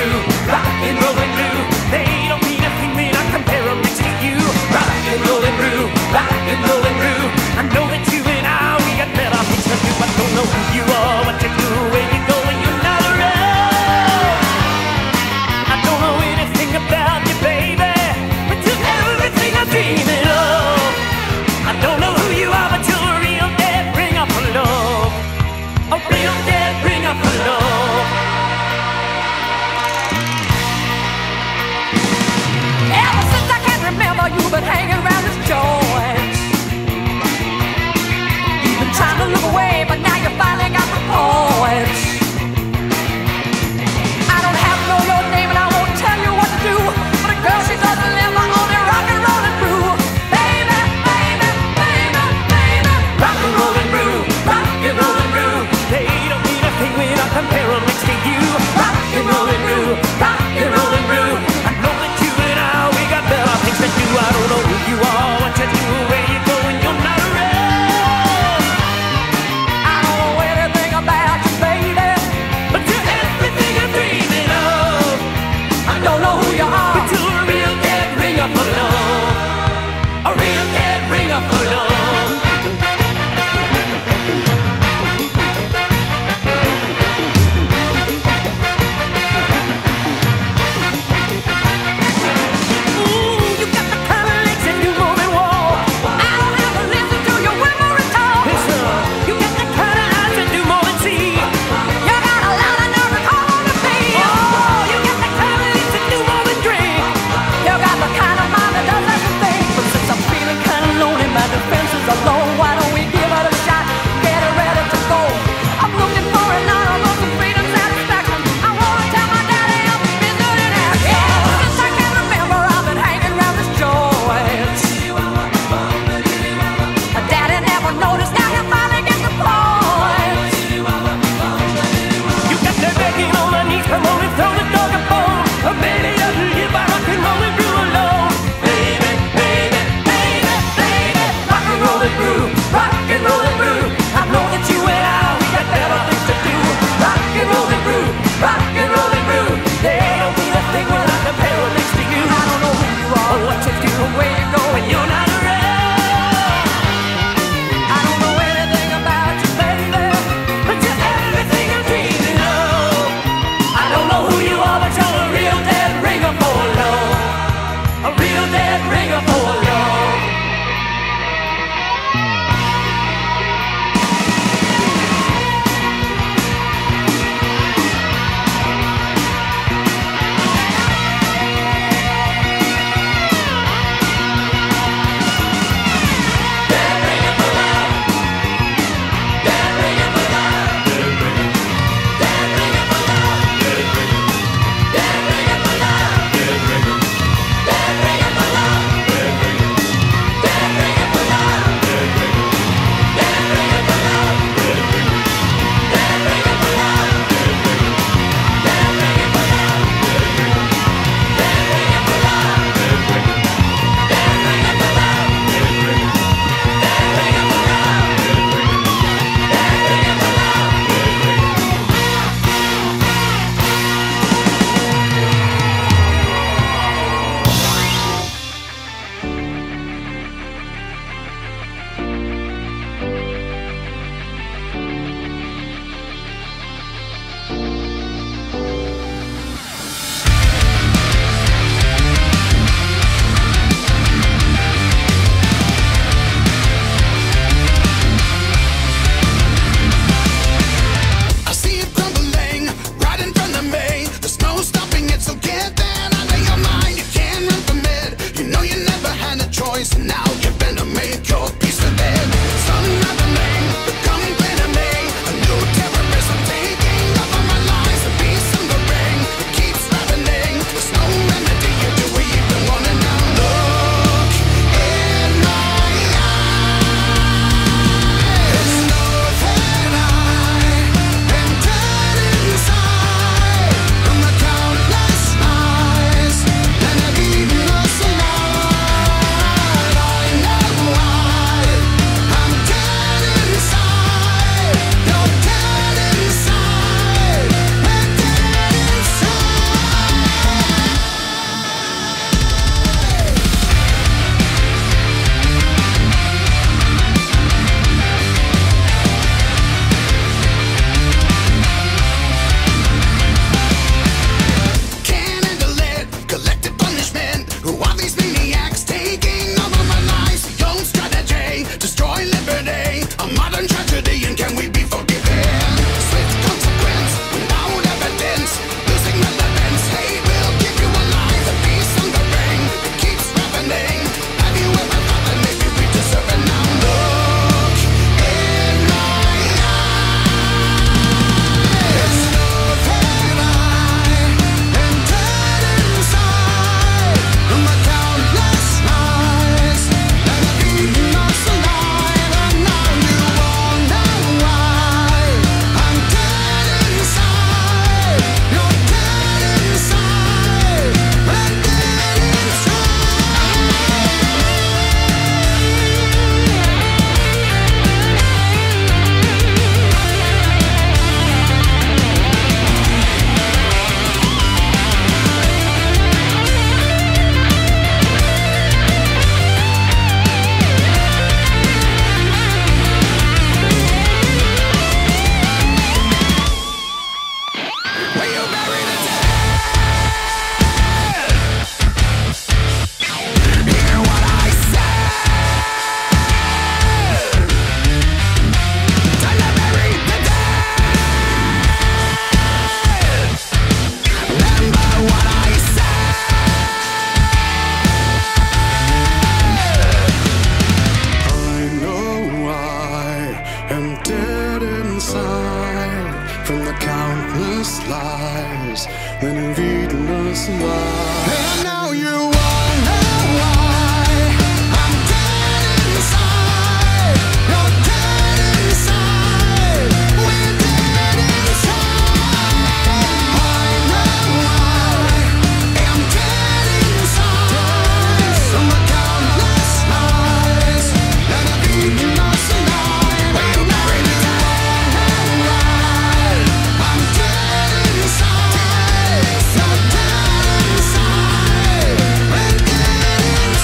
why. And I know you wonder why I'm dead inside. You're dead inside. We're dead inside. I know why I'm dead inside. Some countless nights that I've eaten us alive. We're never dead. I'm dead inside. You're dead inside. We're dead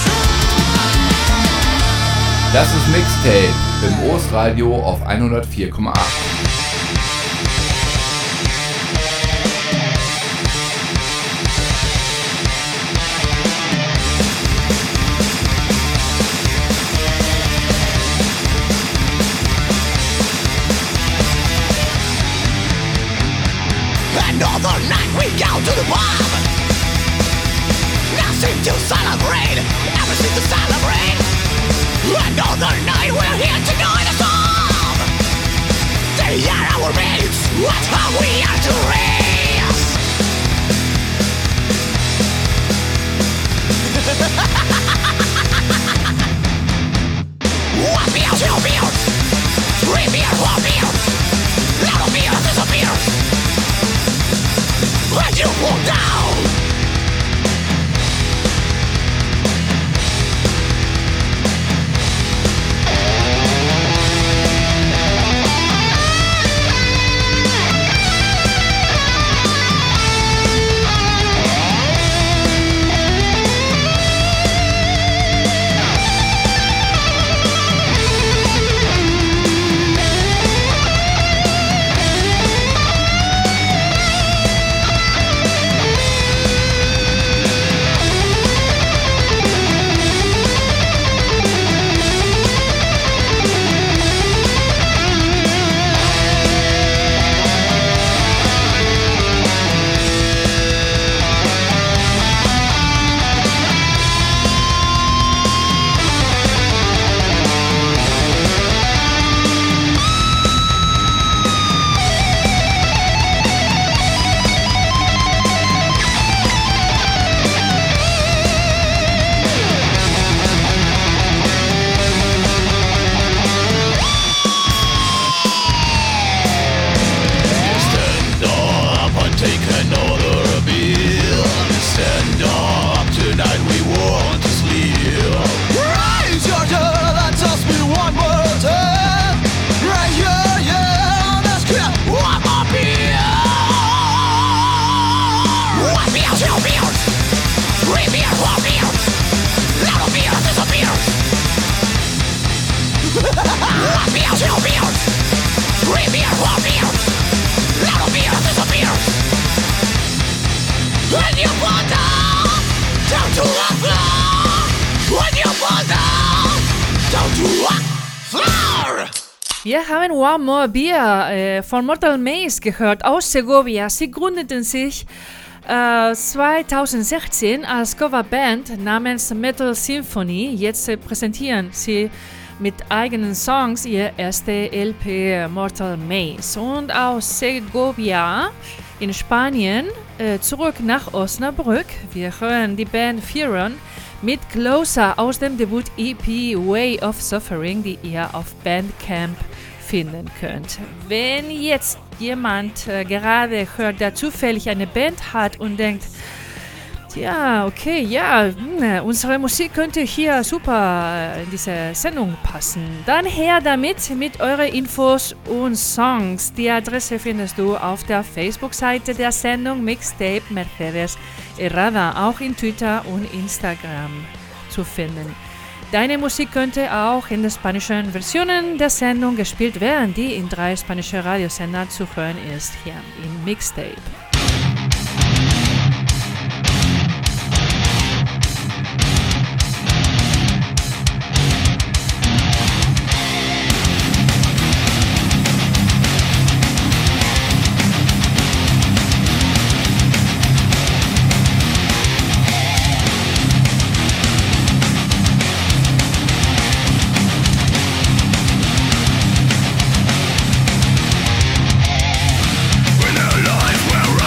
inside. Das ist Mixtape im O S Radio auf hundertvier Komma acht. Another night we go to the pub. Nothing to celebrate, everything to celebrate. Another night we're here to join us all. They are our mates, what how we are to raise. One beer, two beers, three beers, four beers. Little beer disappears. When you fall down. Wir haben One More Beer äh, von Mortal Maze gehört aus Segovia. Sie gründeten sich äh, zweitausendsechzehn als Coverband namens Metal Symphony. Jetzt äh, präsentieren sie mit eigenen Songs ihr erste L P Mortal Maze. Und aus Segovia in Spanien äh, zurück nach Osnabrück. Wir hören die Band Furon mit Closer aus dem Debüt-E P Way of Suffering, die ihr auf Bandcamp finden könnt. Wenn jetzt jemand äh, gerade hört, der zufällig eine Band hat und denkt, ja, okay, ja, mh, unsere Musik könnte hier super in diese Sendung passen, dann her damit mit euren Infos und Songs. Die Adresse findest du auf der Facebook-Seite der Sendung Mixtape Mercedes Errada, auch in Twitter und Instagram zu finden. Deine Musik könnte auch in den spanischen Versionen der Sendung gespielt werden, die in drei spanischen Radiosender zu hören ist, hier in Mixtape. When our lives were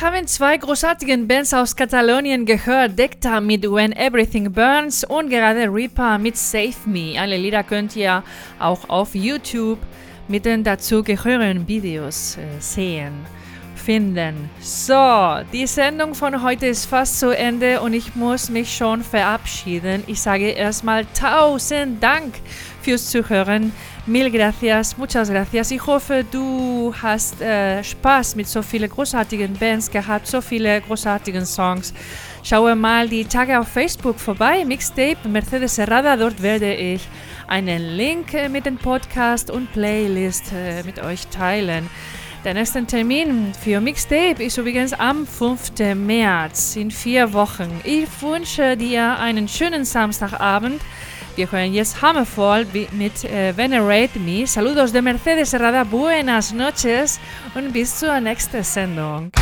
haben zwei großartigen Bands aus Katalonien gehört. Dekta mit When Everything Burns und gerade Reaper mit Save Me. Alle Lieder könnt ihr auch auf YouTube mit den dazugehörigen Videos äh, sehen, finden. So, die Sendung von heute ist fast zu Ende und ich muss mich schon verabschieden. Ich sage erstmal tausend Dank fürs Zuhören. Mil gracias, muchas gracias. Ich hoffe, du hast äh, Spaß mit so vielen großartigen Bands gehabt, so viele großartigen Songs. Schaue mal die Tage auf Facebook vorbei, Mixtape Mercedes Serrada. Dort werde ich einen Link äh, mit dem Podcast und Playlist äh, mit euch teilen. Der nächste Termin für Mixtape ist übrigens am fünften März, in vier Wochen. Ich wünsche dir einen schönen Samstagabend. Wir hören jetzt Hammerfall mit äh, Venerate Me. Saludos de Mercedes Serrada, buenas noches und bis zur nächsten Sendung.